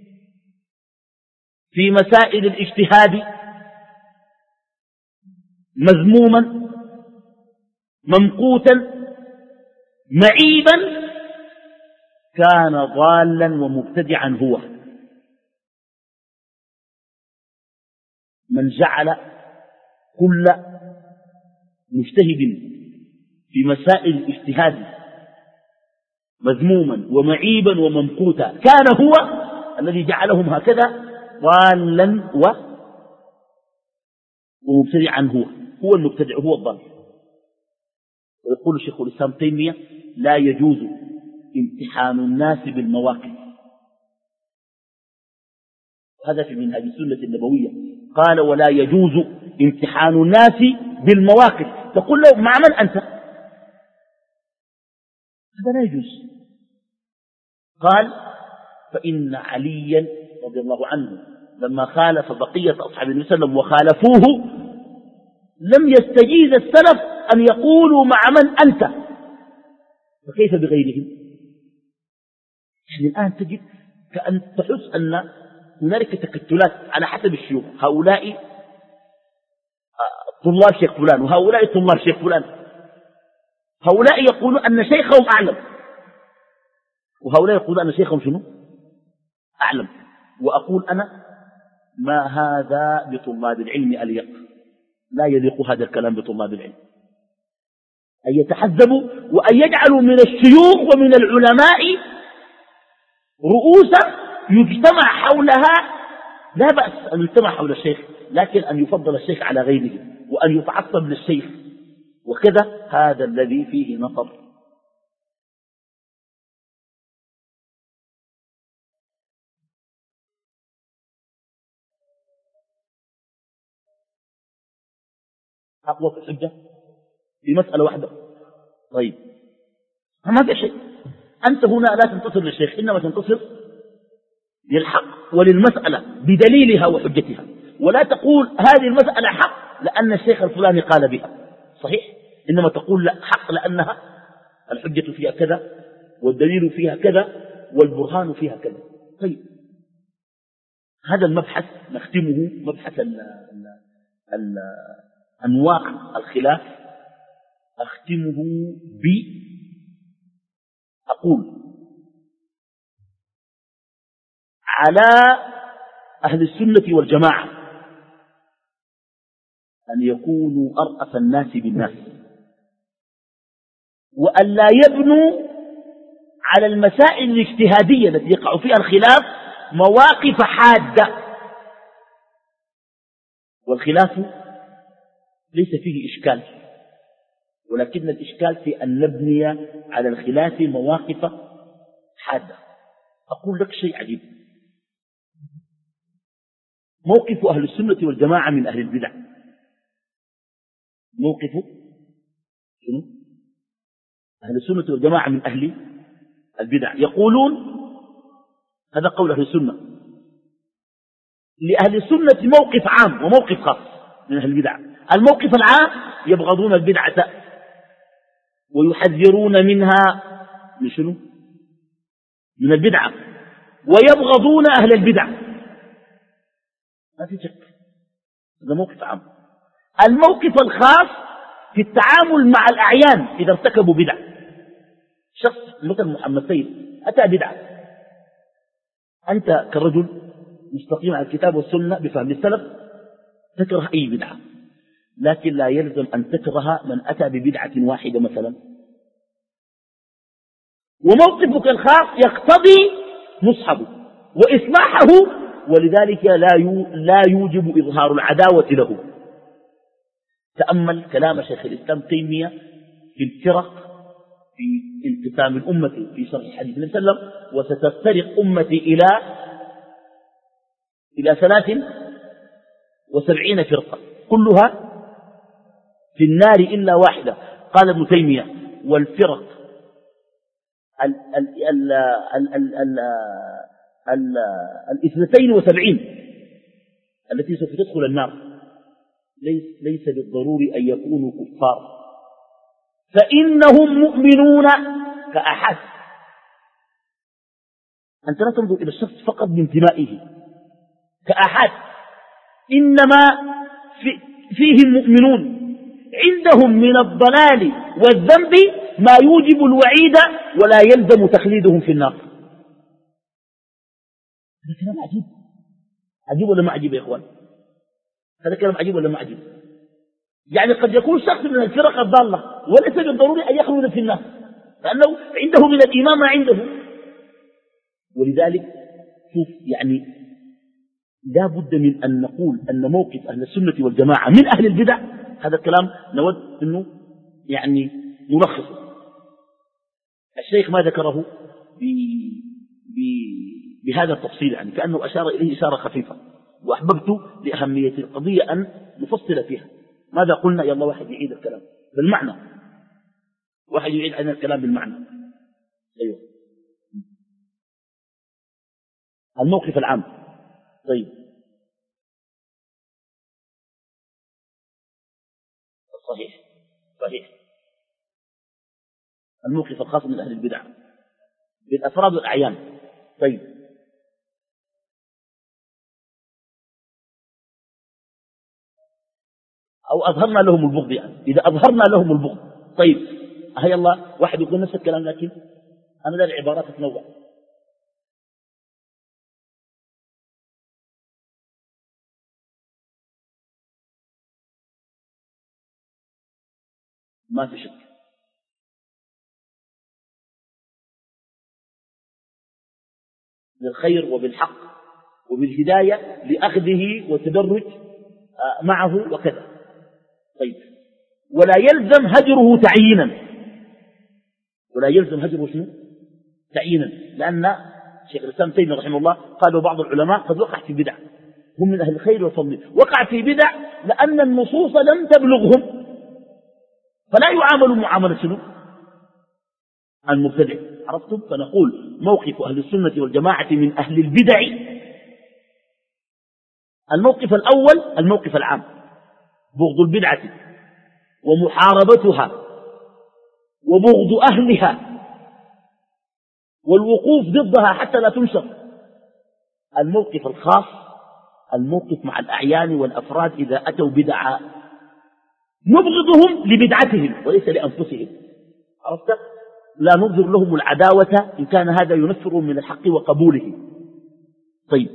في مسائل الاجتهاد مذموما ممقوتا معيبا كان ضالا ومبتدعا هو. من جعل كل مجتهد في مسائل الاجتهاد مذموما ومعيبا وممقوتا كان هو الذي جعلهم هكذا ضالا ومبتدعا هو المبتدع هو الضال. ويقول شيخ الإسلام تيمية لا يجوز امتحان الناس بالمواقف. هذا في منهج السنة النبوية قال ولا يجوز امتحان الناس بالمواقف. تقول له مع من أنت؟ هذا لا يجوز. قال فإن عليا رضي الله عنه لما خالف بقية أصحاب النبي صلى الله عليه وسلم وخالفوه لم يستجيز السلف أن يقولوا مع من أنت، فكيف بغيرهم؟ يعني الآن تجد كأن تحس أن هنالك تكتلات على حسب الشيوخ، هؤلاء طلاب شيخ فلان وهؤلاء طلاب شيخ فلان، هؤلاء يقولون أن شيخهم أعلم وهؤلاء يقولون أن شيخهم شنو أعلم. وأقول أنا ما هذا بطلاب العلم أليق، لا يليق هذا الكلام بطلاب العلم، أن يتحزبوا وأن يجعلوا من الشيوخ ومن العلماء رؤوسا يجتمع حولها. لا بأس أن يجتمع حول الشيخ، لكن أن يفضل الشيخ على غيره وأن يتعصب للشيخ وكذا، هذا الذي فيه نصر. أقوى في الحجة في مسألة واحدة. طيب ما في شيء، أنت هنا لا تنتصر للشيخ إنما تنتصر للحق وللمسألة بدليلها وحجتها، ولا تقول هذه المسألة حق لأن الشيخ الفلاني قال بها صحيح، إنما تقول لا حق لأنها الحجة فيها كذا والدليل فيها كذا والبرهان فيها كذا. طيب هذا المبحث نختمه، مبحث أنواع الخلاف، أختمه أقول على أهل السنة والجماعة أن يكونوا أرأف الناس بالناس، وأن لا يبنوا على المسائل الاجتهادية التي يقع فيها الخلاف مواقف حادة. والخلاف ليس فيه إشكال، ولكن الإشكال في أن نبني على الخلاف مواقف حادة. أقول لك شيء عجيب، موقف أهل السنة والجماعة من أهل البدع، موقف شنو؟ أهل السنة والجماعة من أهل البدع يقولون، هذا قول أهل السنة، لأهل السنة موقف عام وموقف خاص من أهل البدع. الموقف العام يبغضون البدعة ويحذرون منها من شنو؟ من البدعة، ويبغضون أهل البدع، ما في شك، هذا موقف عام. الموقف الخاص في التعامل مع الأعيان إذا ارتكبوا بدع. شخص مثل محمد سيد أتى بدعة، أنت كرجل مستقيم على الكتاب والسنة بفهم السلف تكره أي بدعة، لكن لا يلزم أن تكره من أتى ببدعة واحدة مثلا. وموقفك الخاص يقتضي نصحه وإصلاحه، ولذلك لا يوجب إظهار العداوة له. تأمل كلام شيخ الإسلام تيمية في الفرق في انقسام الأمة في شرح حديث النبي صلى الله عليه وسلم، وستفترق أمتي إلى 73 فرقة كلها في النار إلا واحدة. قال ابن تيمية والفرق التي سوف تدخل النار ليس بالضروري أن يكونوا كفار، فإنهم مؤمنون كأحد. أنت لا تنظر إلى الشخص فقط بانتمائه كأحد، إنما فيهم مؤمنون عندهم من الضلال والذنب ما يوجب الوعيد ولا يلزم تخليدهم في النار. هذا كلام عجيب. عجيب ولا ما عجيب يا إخوان؟ هذا كلام عجيب ولا ما عجيب؟ يعني قد يكون شخص من الفرق الضالة وليس بالضروري أن يخلد في النار، لأنه عنده من الإيمان ما عنده. ولذلك شوف، يعني لا بد من أن نقول أن موقف أهل السنة والجماعة من أهل البدع، هذا الكلام نود أنه يعني نلخصه. الشيخ ما ذكره بهذا التفصيل، يعني كأنه أشار إليه إشارة خفيفة، وأحببت لأهمية القضية أن نفصل فيها. ماذا قلنا؟ يلا واحد يعيد الكلام بالمعنى، واحد يعيد عن الكلام بالمعنى. أيوه، الموقف العام. طيب، صحيح صحيح. الموقف الخاص من أهل البدع بالأفراد والأعيان. طيب، أو أظهرنا لهم البغض، يعني إذا أظهرنا لهم البغض. طيب، هيا الله واحد يقول نفس الكلام، لكن أنا لا، العبارات تتنوع. ما في شك. بالخير وبالحق وبالهداية لأخذه والتدرج معه وكذا. طيب، ولا يلزم هجره تعيينا. ولا يلزم هجره شنو؟ تعيينا، لأن شيخ الإسلام تيمية رحمه الله قال بعض العلماء قد وقع في بدع، هم من أهل الخير والفضل، وقع في بدع لأن النصوص لم تبلغهم، فلا يعامل معاملة شنو؟ المبتدع. عرفتم؟ فنقول موقف أهل السنة والجماعة من أهل البدع: الموقف الأول الموقف العام، بغض البدعة ومحاربتها وبغض أهلها والوقوف ضدها حتى لا تنشر. الموقف الخاص الموقف مع الأعيان والأفراد إذا أتوا بدعا، نبغضهم لبدعتهم وليس لأنفسهم. عرفت؟ لا نظهر لهم العداوة إن كان هذا ينفرهم من الحق وقبوله. طيب،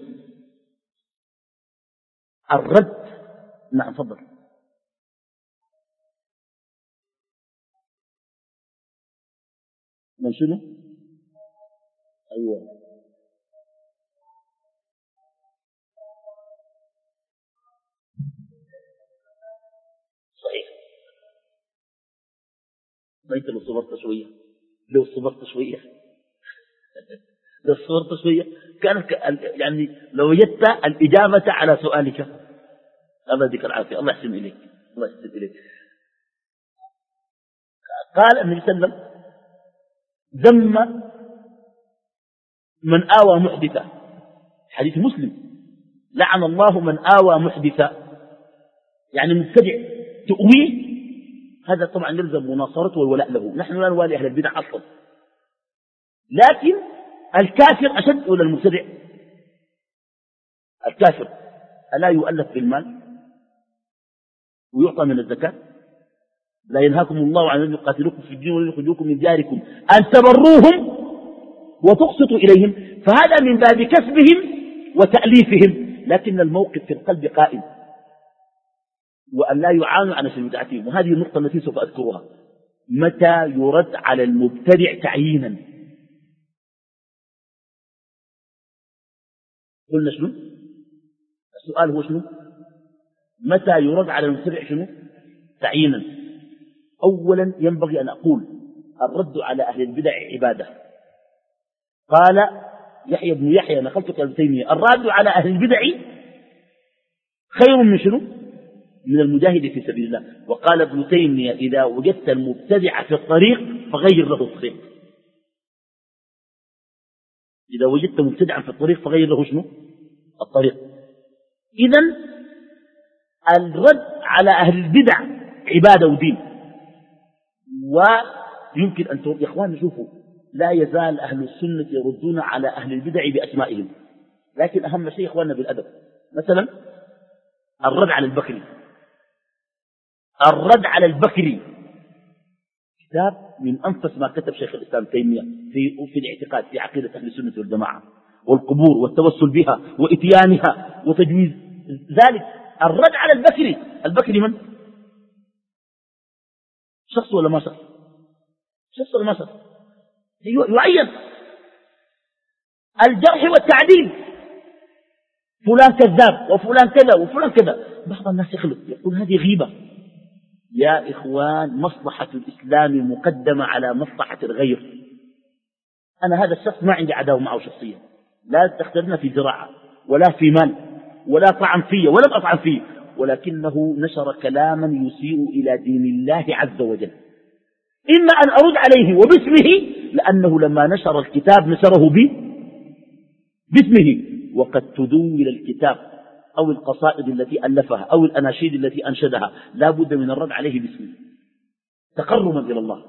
الرد. نعم، تفضل. من شنو؟ أيوة، صحيح. طيب، لو صبرت شوية، لو صبرت شوية لو صبرت شوية كانت يعني لو وجدت الإجابة على سؤالك. الله يديك العافية، الله يحسن إليك، الله يحسن إليك. قال النبي صلى الله عليه وسلم: ذم من آوى محدثا، حديث مسلم: لعن الله من آوى محدثا، يعني مبتدع تؤويه، هذا طبعا يلزم مناصرته والولاء له. نحن لا نوالي أهل البدع أصلا، لكن الكافر أشد ولا المبتدع؟ الكافر ألا يؤلف بالمال ويعطى من الزكاة؟ لا ينهاكم الله عن أن يقاتلوكم في الدين ولا يخرجوكم من دياركم أن تبروهم وتقسطوا إليهم، فهذا من باب كسبهم وتأليفهم، لكن الموقف في القلب قائم، وأن لا يعانوا عن بدعتهم. وهذه النقطة التي سوف أذكرها: متى يرد على المبتدع تعيينا؟ قلنا شنو؟ السؤال هو شنو؟ متى يرد على المبتدع شنو؟ تعيينا. أولا ينبغي أن أقول الرد على أهل البدع عبادة. قال يحيى بن يحيى، نقلت ابن تيمية: الرد على أهل البدع خير من شنو؟ من المجاهد في سبيل الله. وقال ابن تيمية: إذا وجدت المبتدع في الطريق فغير له الطريق. إذا وجدت مبتدعا في الطريق فغير له شنو؟ الطريق. إذن الرد على أهل البدع عبادة ودين. ويمكن أن يا إخوان شوفوا، لا يزال أهل السنة يردون على أهل البدع بأسمائهم، لكن أهم شيء إخواننا بالأدب. مثلا الرد على البكري، الرد على البكري كتاب من أنفس ما كتب شيخ الإسلام تيمية في الاعتقاد في عقيدة أهل السنة والجماعة، والقبور والتوسل بها وإتيانها وتجويز ذلك. الرد على البكري، البكري من؟ شخص ولا ما شخص؟ شخص ولا ما شخص؟ يعين. الجرح والتعديل، فلان كذاب وفلان كذا وفلان كذا. بعض الناس يخلط يقول هذه غيبة. يا إخوان، مصلحة الإسلام مقدمة على مصلحة الغير. أنا هذا الشخص ما عندي عداوة معه شخصيا، لا تختلفنا في زراعة ولا في مال ولا طعن فيه ولم أطعن فيه، ولكنه نشر كلاما يسيء إلى دين الله عز وجل. إما أن أرد عليه وباسمه، لأنه لما نشر الكتاب نشره باسمه، وقد تدول الكتاب أو القصائد التي ألفها أو الأناشيد التي أنشدها لا بد من الرد عليه باسمه تقربا إلى الله.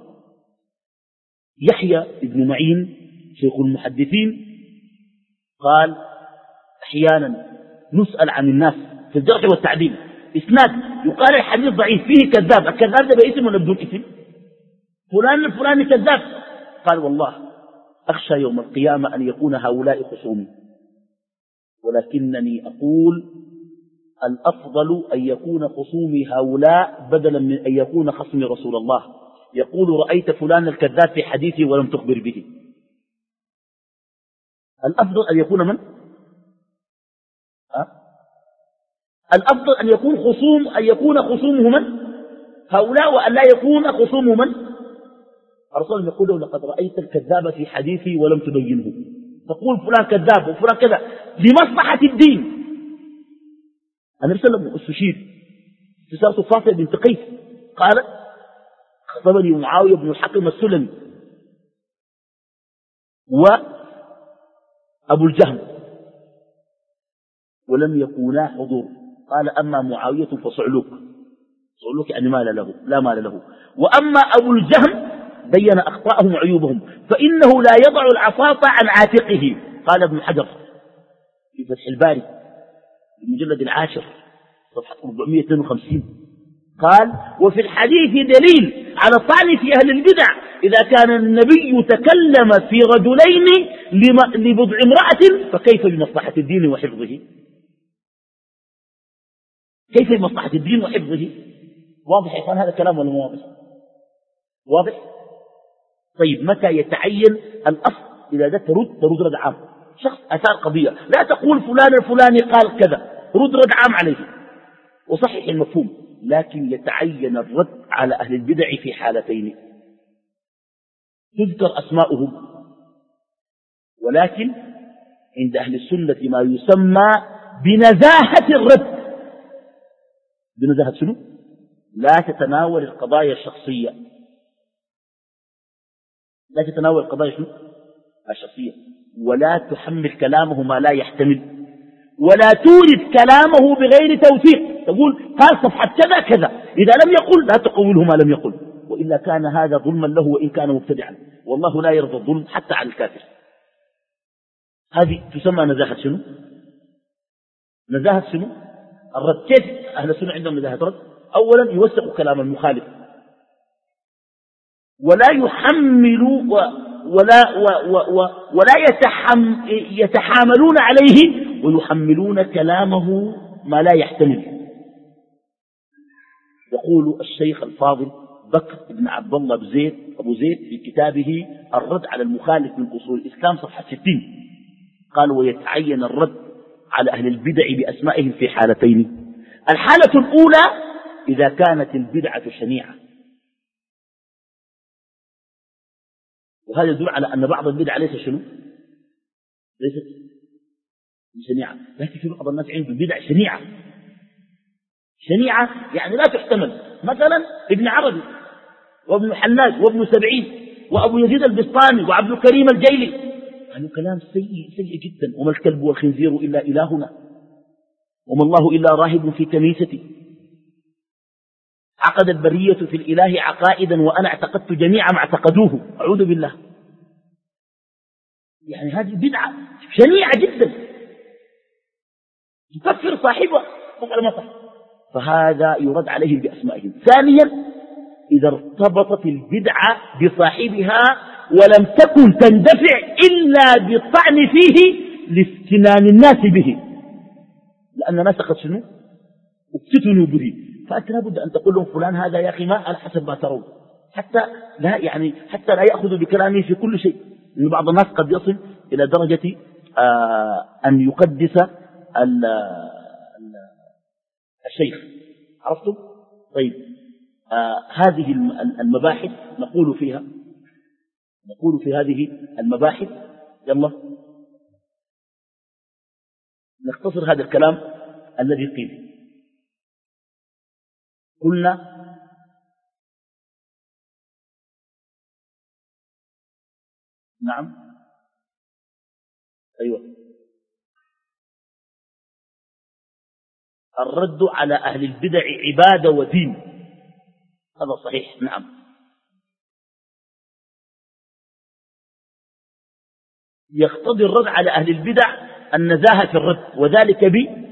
يحيى بن معين شيخ المحدثين قال أحيانا نسأل عن الناس في الجرح والتعديل، إسناد يقال الحديث ضعيف فيه كذاب، الكذاب ده باسم ولا بدون اسم؟ فلان الفلاني كذاب. قال والله أخشى يوم القيامة أن يكون هؤلاء خصومي، ولكنني أقول الأفضل أن يكون خصومي هؤلاء بدلا من أن يكون خصمي رسول الله يقول رأيت فلان الكذاب في حديثي ولم تخبر به. الأفضل أن يكون من؟ الأفضل أن يكون خصومه من؟ هؤلاء، وأن لا يكون خصومه من؟ الرسول يقول له لقد رأيت الكذاب في حديثي ولم تبينه، تقول فلان كذاب وفلان كذا لمصلحة الدين. النبي صلى الله عليه وسلم استشير رسالة فاطمة بنت قيس قالت خطبني معاوية بن الحكم السلمي وأبو الجهم ولم يكونا حضور. قال أما معاوية فصعلوك، صعلوك يعني لا مال له، وأما أبو الجهم بين أخطاءهم وعيوبهم فإنه لا يضع العصاة عن عاتقه. قال ابن حجر في فتح الباري المجلد 10 صفحة 452 قال وفي الحديث دليل على الطعن في أهل البدع إذا كان النبي تكلم في رجلين لبضع امرأة فكيف بمصلحة الدين وحفظه؟ كيف بمصلحة الدين وحفظه؟ واضح يا إخوان هذا الكلام ولا مو واضح؟ واضح؟ طيب متى يتعين الأصل؟ إذا ده ترد رد عام، شخص أثار قضية لا تقول فلان الفلاني قال كذا، رد رد عام عليه وصحح المفهوم، لكن يتعين الرد على أهل البدع في حالتين: تذكر أسماؤهم، ولكن عند أهل السنة ما يسمى بنزاهة الرد. بنزاهة شنو؟ لا تتناول القضايا الشخصية، لا تتناول القضايا شنو؟ الشخصية، ولا تحمل كلامه ما لا يحتمل، ولا تورد كلامه بغير توثيق، تقول قال صفحة كذا كذا، إذا لم يقل لا تقوله ما لم يقل، وإلا كان هذا ظلما له وإن كان مبتدعا، والله لا يرضى الظلم حتى على الكافر. هذه تسمى نزاهة شنو؟ نزاهة شنو؟ الرد. كيف أهل السنة عندهم نزاهة رد؟ أولا يوثق كلام المخالف، ولا يحمل ولا يتحاملون عليه ويحملون كلامه ما لا يحتمل. يقول الشيخ الفاضل بكر بن عبد الله أبو زيد في كتابه الرد على المخالف من أصول الإسلام صفحة 60 قال ويتعين الرد على أهل البدع بأسمائهم في حالتين: الحالة الأولى إذا كانت البدعة شنيعة، وهذا يدل على أن بعض البدع ليس شنو؟ ليست شنيعة، لكن في بعض الناس عنده بدع شنيعة، شنيعة يعني لا تحتمل. مثلا ابن عربي وابن حلاج وابن سبعين وأبو يزيد البسطامي وعبد الكريم الجيلي، هذا كلام سيء جدا. وما الكلب والخنزير إلا إلهنا، وما الله إلا راهب في كنيستي، عقد البرية في الإله عقائدا وأنا اعتقدت جميع ما اعتقدوه، أعوذ بالله. يعني هذه بدعة شنيعة جدا تكفر صاحبها طبعا ما صح. فهذا يرد عليهم بأسمائهم. ثانيا، إذا ارتبطت البدعة بصاحبها ولم تكن تندفع إلا بالطعن فيه لافتنان الناس به، لأن الناس قد شنو افتتنوا به، فأنت لابد أن تقول لهم فلان هذا يا أخي ما على حسب ما ترون، حتى لا يأخذوا بكلامه في كل شيء، لأن بعض الناس قد يصل إلى درجة أن يقدس الشيخ. عرفتم؟ طيب، هذه المباحث نقول في هذه المباحث. يلا نختصر هذا الكلام الذي قيل. قلنا نعم، أيوة، الرد على أهل البدع عبادة ودين، هذا صحيح. نعم، يقتضي الرد على أهل البدع النزاهة في الرد، وذلك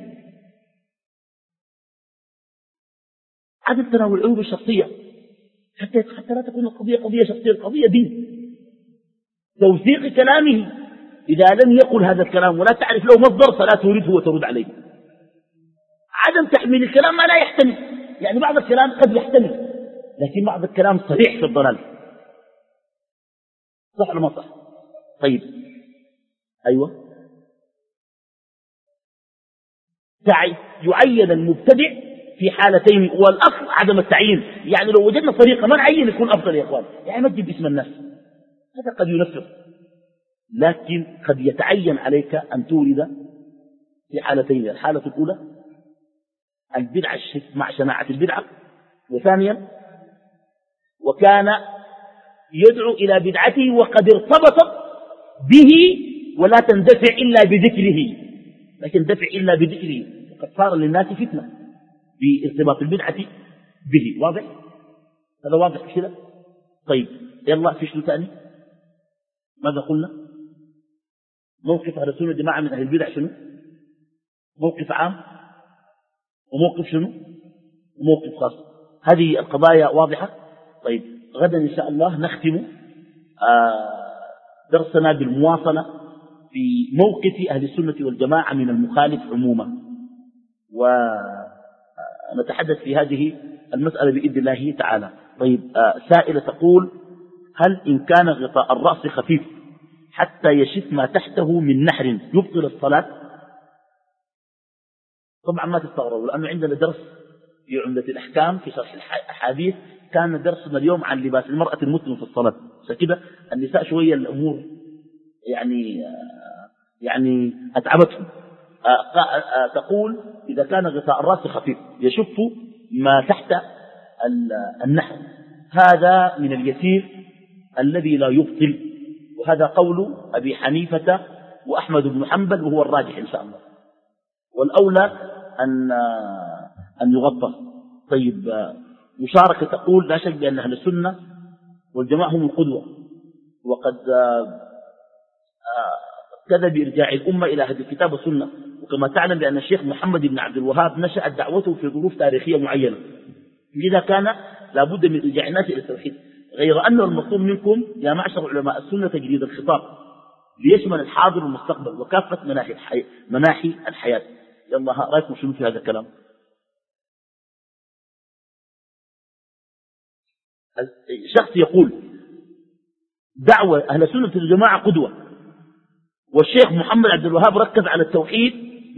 عدم تناول العيوب الشخصية، حتى لا تكون القضية قضية شخصية، القضية دين. توثيق كلامه، إذا لم يقل هذا الكلام ولا تعرف له مصدر فلا تورده وترد عليه. عدم تحميل الكلام ما لا يحتمل، يعني بعض الكلام قد يحتمل لكن بعض الكلام صريح في الضلال، صح ولا ما صح؟ طيب، أيوة، يعين المبتدع في حالتين، والأصل عدم التعيين. يعني لو وجدنا طريقة ما نعين يكون أفضل يا إخوان، يعني ما تجيب اسم الناس، هذا قد ينفر، لكن قد يتعين عليك أن تورد في حالتين: الحالة الأولى البدعة مع شناعة البدعة، وثانيا وكان يدعو إلى بدعته وقد ارتبطت به ولا تندفع إلا بذكره، لكن دفع إلا بذكره، وقد صار للناس فتنة بارتباط البدعة به. واضح؟ هذا واضح كده؟ طيب، يلا في شنو ثاني؟ ماذا قلنا؟ موقف أهل السنة والجماعة من أهل البدع شنو؟ موقف عام، وموقف شنو؟ وموقف خاص. هذه القضايا واضحة. طيب، غدا إن شاء الله نختم درسنا بالمواصلة في موقف أهل السنة والجماعة من المخالف عموما، ونتحدث في هذه المسألة بإذن الله تعالى. طيب، سائلة تقول: هل إن كان غطاء الرأس خفيف حتى يشف ما تحته من نحر يبطل الصلاة؟ طبعا ما تستغربوا، لأنه عندنا درس في عمدة الأحكام في شرح الأحاديث، كان درسنا اليوم عن لباس المرأة المسلمة في الصلاة، فكده النساء شوية الأمور يعني أتعبتهم. تقول: إذا كان غطاء الرأس خفيف يشف ما تحت النحر، هذا من اليسير الذي لا يبطل، وهذا قول أبي حنيفة وأحمد بن حنبل، وهو الراجح إن شاء الله، والأولى أن يغطى. طيب، مشاركة تقول: لا شك بأن أهل السنة والجماعة هم القدوة، وقد كذا بإرجاع الأمة إلى هذه الكتاب والسنة، وكما تعلم بأن الشيخ محمد بن عبد الوهاب نشأت دعوته في ظروف تاريخية معينة، لذا كان لابد من إرجاع الناس إلى التوحيد، غير أنه المطلوب منكم يا معشر علماء السنة تجديد الخطاب ليشمل الحاضر والمستقبل وكافة مناحي الحياة. يلا، رأيكم شنو في هذا الكلام؟ شخص يقول: دعوة أهل السنة والجماعة قدوة، والشيخ محمد عبد الوهاب ركز على التوحيد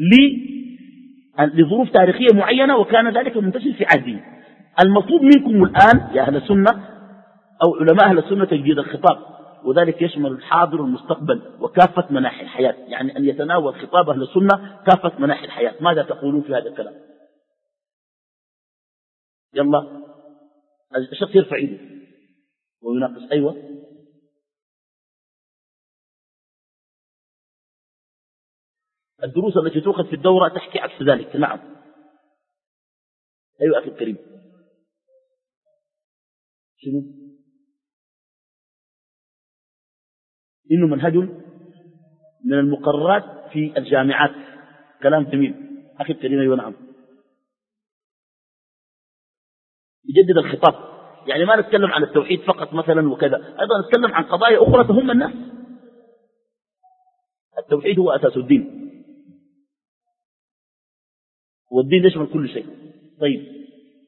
لظروف تاريخية معينة، وكان ذلك منتشر في عهده. المطلوب منكم الآن يا أهل السنة أو علماء أهل السنة تجديد الخطاب، وذلك يشمل الحاضر والمستقبل وكافة مناحي الحياة، يعني أن يتناول خطاب أهل السنة كافة مناحي الحياة. ماذا تقولون في هذا الكلام؟ يلا، الشخص يرفع يده ويناقش. أيوة، الدروس التي تؤخذ في الدورة تحكي عكس ذلك. نعم. أيها أخي الكريم. شنو؟ إنه منهج من المقررات في الجامعات. كلام جميل أخي الكريم. أيوة نعم. يجدد الخطاب، يعني ما نتكلم عن التوحيد فقط مثلا وكذا، أيضا نتكلم عن قضايا أخرى تهم الناس. التوحيد هو أساس الدين، والدين يشمل كل شيء. طيب،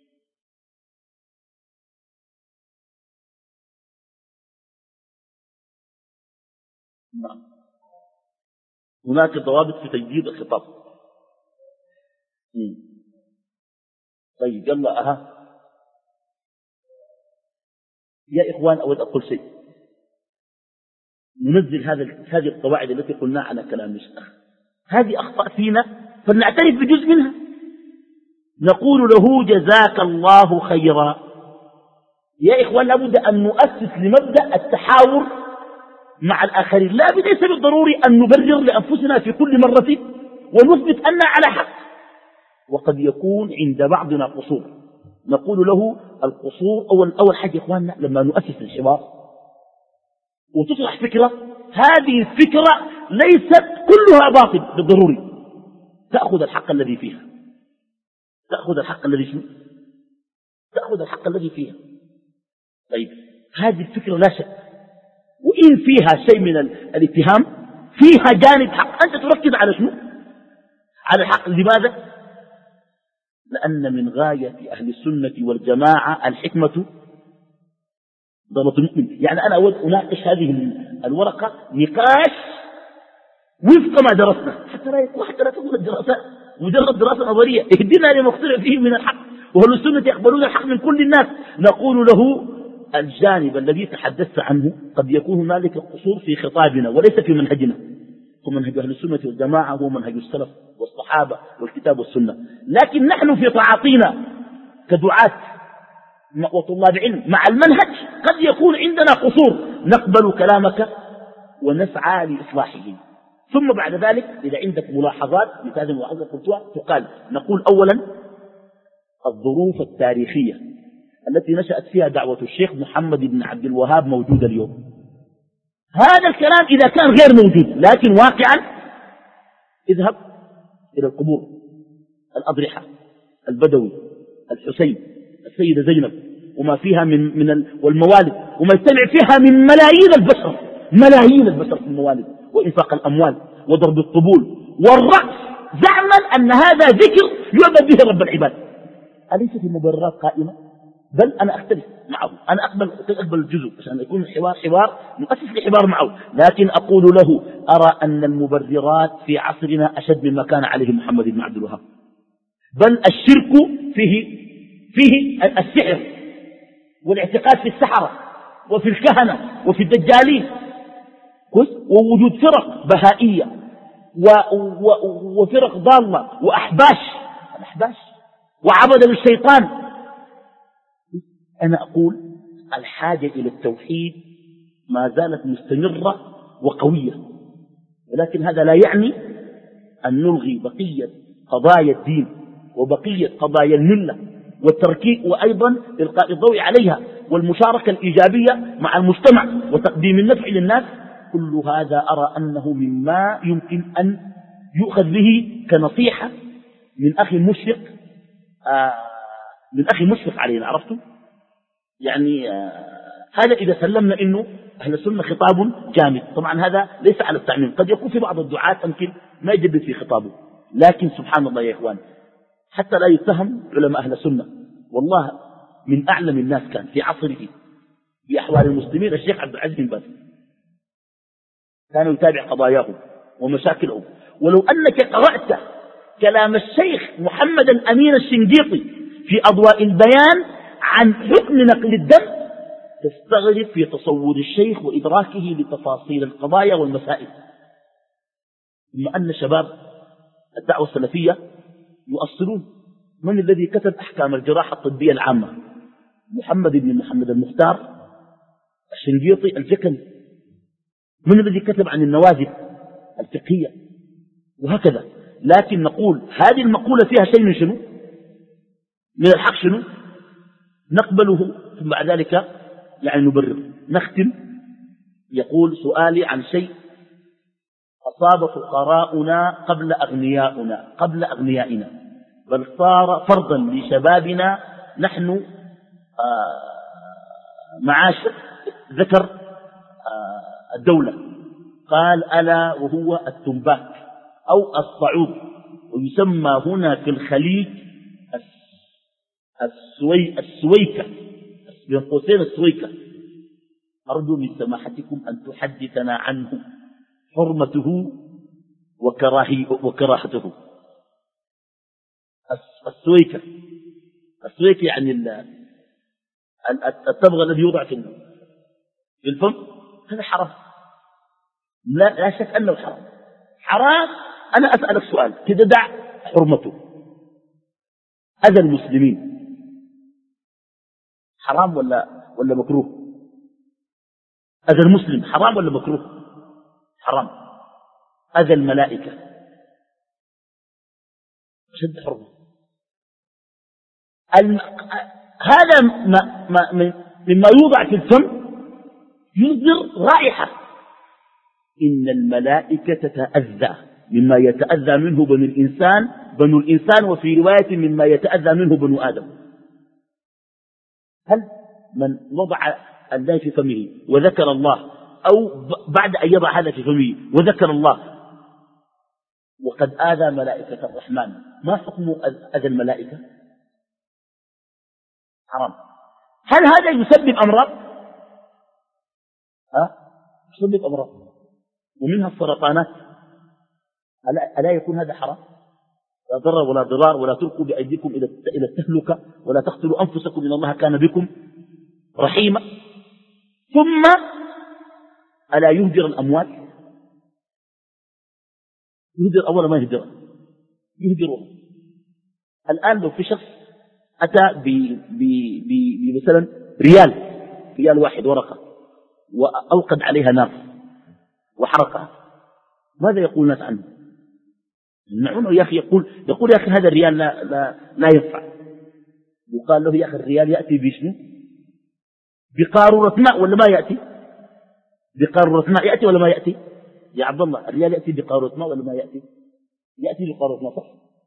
نعم. هناك ضوابط في تجديد الخطاب. طيب يلا يا إخوان، أود أقول شيء. ننزل هذه القواعد التي قلناها على كلام الشيخ. هذه أخطاء فينا فلنعترف بجزء منها، نقول له جزاك الله خيرا. يا إخوان، لابد أن نؤسس لمبدأ التحاور مع الآخرين، لا ليس بالضروري أن نبرر لأنفسنا في كل مرة ونثبت أننا على حق، وقد يكون عند بعضنا قصور. نقول له القصور أول حاجة. يا إخواننا، لما نؤسس الحوار وتطرح فكرة، هذه الفكرة ليست كلها باطل بالضروري، تأخذ الحق الذي فيها، تأخذ الحق الذي فيها. طيب، هذه الفكرة لا شك، وإن فيها شيء من الاتهام، فيها جانب حق. أنت تركز على شنو؟ على الحق. لماذا؟ لأن من غاية أهل السنة والجماعة الحكمة ضربة المؤمن. يعني أنا أود أناقش هذه الورقة نقاش وفق ما درسنا، حتى لا تكون الدراسة مجرد دراسة نظرية. اهدنا لما اختلف فيه من الحق، وأهل السنة يقبلون الحق من كل الناس. نقول له الجانب الذي تحدثت عنه قد يكون هنالك قصور في خطابنا وليس في منهجنا. ومنهج أهل السنة والجماعة هو منهج السلف والصحابة والكتاب والسنة، لكن نحن في تعاطينا كدعاة وطلاب علم مع المنهج قد يكون عندنا قصور، نقبل كلامك ونسعى لإصلاحه. ثم بعد ذلك إذا عندك ملاحظات مثل هذه الملاحظات قلتها تقال. نقول أولا الظروف التاريخية التي نشأت فيها دعوة الشيخ محمد بن عبد الوهاب موجودة اليوم. هذا الكلام إذا كان غير موجود لكن واقعا، اذهب إلى القبور، الأضرحة، البدوي، الحسين، السيدة زينب، وما فيها من والموالد، وما يجتمع فيها من ملايين البشر في الموالد، وإنفاق الأموال وضرب الطبول والرقص، زعما أن هذا ذكر يعبد به رب العباد. أليست المبررات قائمة؟ بل أنا أختلف معه، أنا أقبل الجزء عشان يكون الحوار نؤسس لحوار معه، لكن أقول له أرى أن المبررات في عصرنا أشد مما كان عليه محمد بن عبد الوهاب. بل الشرك فيه السحر والاعتقاد في السحرة وفي الكهنة وفي الدجالين، ووجود فرق بهائية وفرق ضالة وأحباش وعبد للشيطان. أنا أقول الحاجة إلى التوحيد ما زالت مستمرة وقوية، ولكن هذا لا يعني أن نلغي بقية قضايا الدين وبقية قضايا الملة والتركيز، وأيضا إلقاء الضوء عليها والمشاركة الإيجابية مع المجتمع وتقديم النفع للناس. كل هذا أرى أنه مما يمكن أن يؤخذ به كنصيحة من أخي مشفق علينا. عرفتم؟ يعني هذا إذا سلمنا إنه أهل السنة خطاب جامد. طبعا هذا ليس على التعميم، قد يكون في بعض الدعاة يمكن ما يجدد في خطابه، لكن سبحان الله يا إخوان، حتى لا يتهم علماء أهل السنة، والله من أعلم الناس كان في عصره بأحوال المسلمين الشيخ عبد العزيز بن باز، كان يتابع قضاياهم ومشاكلهم. ولو أنك قرأت كلام الشيخ محمد الأمين الشنقيطي في أضواء البيان عن حكم نقل الدم تستغرب في تصور الشيخ وإدراكه لتفاصيل القضايا والمسائل. ثم أن شباب الدعوة السلفية يؤصلون. من الذي كتب أحكام الجراحة الطبية العامة؟ محمد بن محمد المختار الشنقيطي الجكني. من الذي كتب عن النوازل الفقهية وهكذا. لكن نقول هذه المقولة فيها شيء من شنو؟ من الحق شنو؟ نقبله ثم بعد ذلك يعني نبرر. نختم. يقول سؤالي عن شيء أصاب فقراؤنا قبل أغنيائنا بل صار فرضا لشبابنا نحن معاشر ذكر الدولة. قال ألا وهو التنباك أو الصعود، ويسمى هنا في الخليج السويكة، بين قوسين السويكة. أرجو من سماحتكم أن تحدثنا عنه، حرمته وكراهته. السويكة يعني التبغ الذي يوضع في الفم، هذا حرام، لا شك أنه حرام. أنا أسألك سؤال كده، دع حرمته، أذى المسلمين حرام ولا مكروه؟ أذى المسلم حرام ولا مكروه؟ حرام. أذى الملائكة شد حرمة. هذا مما يوضع في الفم يصدر رائحة. إن الملائكة تتأذى مما يتأذى منه بنو الإنسان، وفي رواية مما يتأذى منه بنو آدم. هل من وضع الداء في فمه وذكر الله، أو بعد أن يضع هذا في فمه وذكر الله وقد آذى ملائكة الرحمن، ما حكم أذى الملائكة؟ حرام. هل هذا يسبب أمراض؟ يسبب أمراض ومنها السرطانات. ألا يكون هذا حرام؟ لا ضرر ولا ضرار، ولا تلقوا بأيديكم إلى التهلكة، ولا تقتلوا أنفسكم إن الله كان بكم رحيما. ثم ألا يهدر الأموال؟ يهدر أولا، ما يهدرها. الآن لو في شخص أتى مثلا ريال واحد ورقة وأوقد عليها نار وحرقها، ماذا يقول الناس عنه؟ يمنعونه يا أخي. يقول يا أخي هذا الريال لا ينفع. يقال له يا أخي الريال يأتي بشنو؟ بقارورة ماء ولا ما يأتي؟ بقارورة ماء يأتي ولا ما يأتي؟ يا عبد الله الريال يأتي بقارورة ماء ولا ما يأتي؟ يأتي بقارورة ماء، صح؟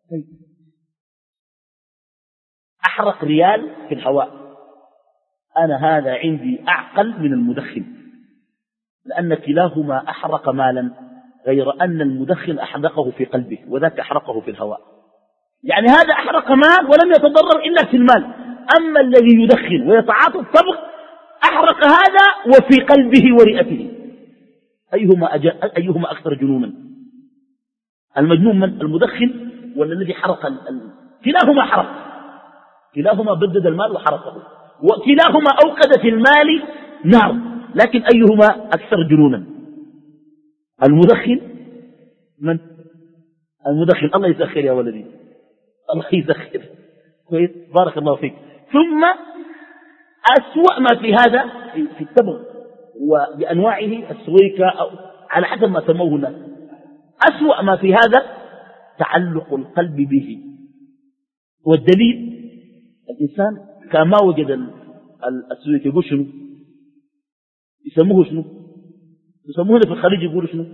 أحرق ريال في الهواء، أنا هذا عندي أعقل من المدخن، لأن كلاهما أحرق مالا، غير أن المدخن أحرقه في قلبه وذاك أحرقه في الهواء. يعني هذا أحرق مال ولم يتضرر إلا في المال، أما الذي يدخن ويتعاطى الصبغ أحرق هذا وفي قلبه ورئته. أيهما أكثر جنونا؟ المجنون من المدخن ولا الذي حرق كلاهما حرق، كلاهما بدد المال وحرقه، وكلاهما أوقد في المال نار، لكن أيهما أكثر جنونا؟ المدخن من؟ المدخن. الله يسخر يا ولدي، الله يسخر. كويس، بارك الله فيك. ثم أسوأ ما في هذا في التبغ وبأنواعه، السويكة أو على حسب ما سموه الناس، أسوأ ما في هذا تعلق القلب به. والدليل الإنسان كما وجد السويكة يقول شنو؟ يسموه شنو؟ يسموه في الخليج يقولوا شنو؟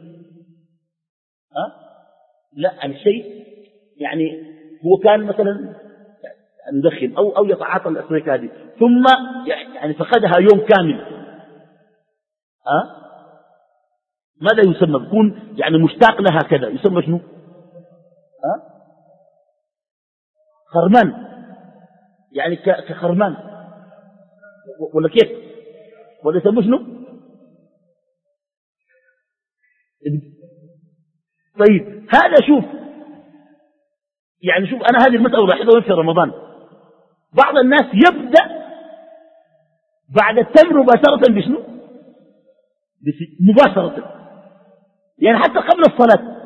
لا الشيء يعني هو كان مثلا يدخن أو يتعاطى الأسويكة هذه، ثم يعني فقدها يوم كامل، ماذا يسمى؟ بيكون يعني مشتاق لها كذا، يسمى شنو؟ خرمان، يعني كخرمان ولا كيف؟ ولا يسمى شنو؟ طيب هذا شوف، يعني شوف أنا هذه المسألة لاحظها في رمضان، بعض الناس يبدأ بعد التمر مباشرة بشنو؟ مباشرة، يعني حتى قبل الصلاة.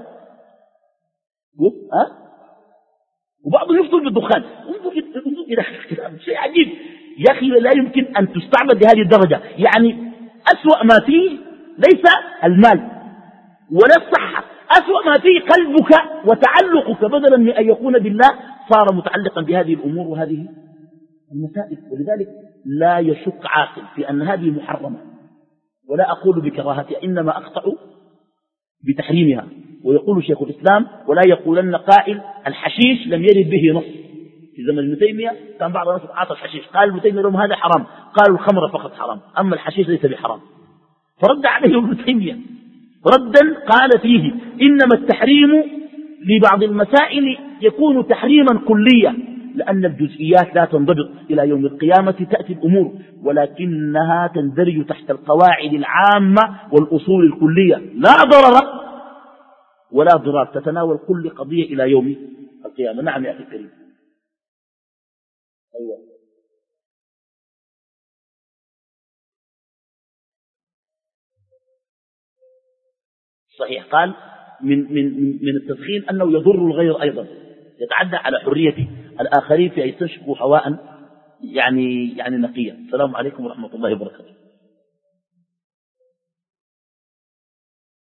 وبعضهم يفطر بالدخان. انظر إلى شيء عجيب يا أخي، لا يمكن أن تستعمل بهذه الدرجة. يعني أسوأ ما فيه ليس المال ولا الصحة، أسوأ ما فيه قلبك وتعلقك بدلا من أن يكون بالله صار متعلقا بهذه الأمور وهذه المسائل. ولذلك لا يشك عاقل في أن هذه محرمة، ولا أقول بكراهتها، إنما أقطع بتحريمها. ويقول شيخ الإسلام: ولا يقولن قائل الحشيش لم يرد به نص. في زمن ابن تيمية كان بعض الناس عاطى الحشيش، قال ابن تيمية لهم هذا حرام، قالوا الخمر فقط حرام، أما الحشيش ليس بحرام. فرد عليه ابن تيمية ردا قال فيه: إنما التحريم لبعض المسائل يكون تحريما كليا، لأن الجزئيات لا تنضبط إلى يوم القيامة تأتي الأمور، ولكنها تندرج تحت القواعد العامة والأصول الكلية، لا ضرر ولا ضرار، تتناول كل قضية إلى يوم القيامة. نعم يا أخي الكريم. أيوة. صحيح. قال من التدخين أنه يضر الغير أيضا، يتعدى على حرية الآخرين في أن يستنشقوا هواء يعني نقيا. السلام عليكم ورحمة الله وبركاته.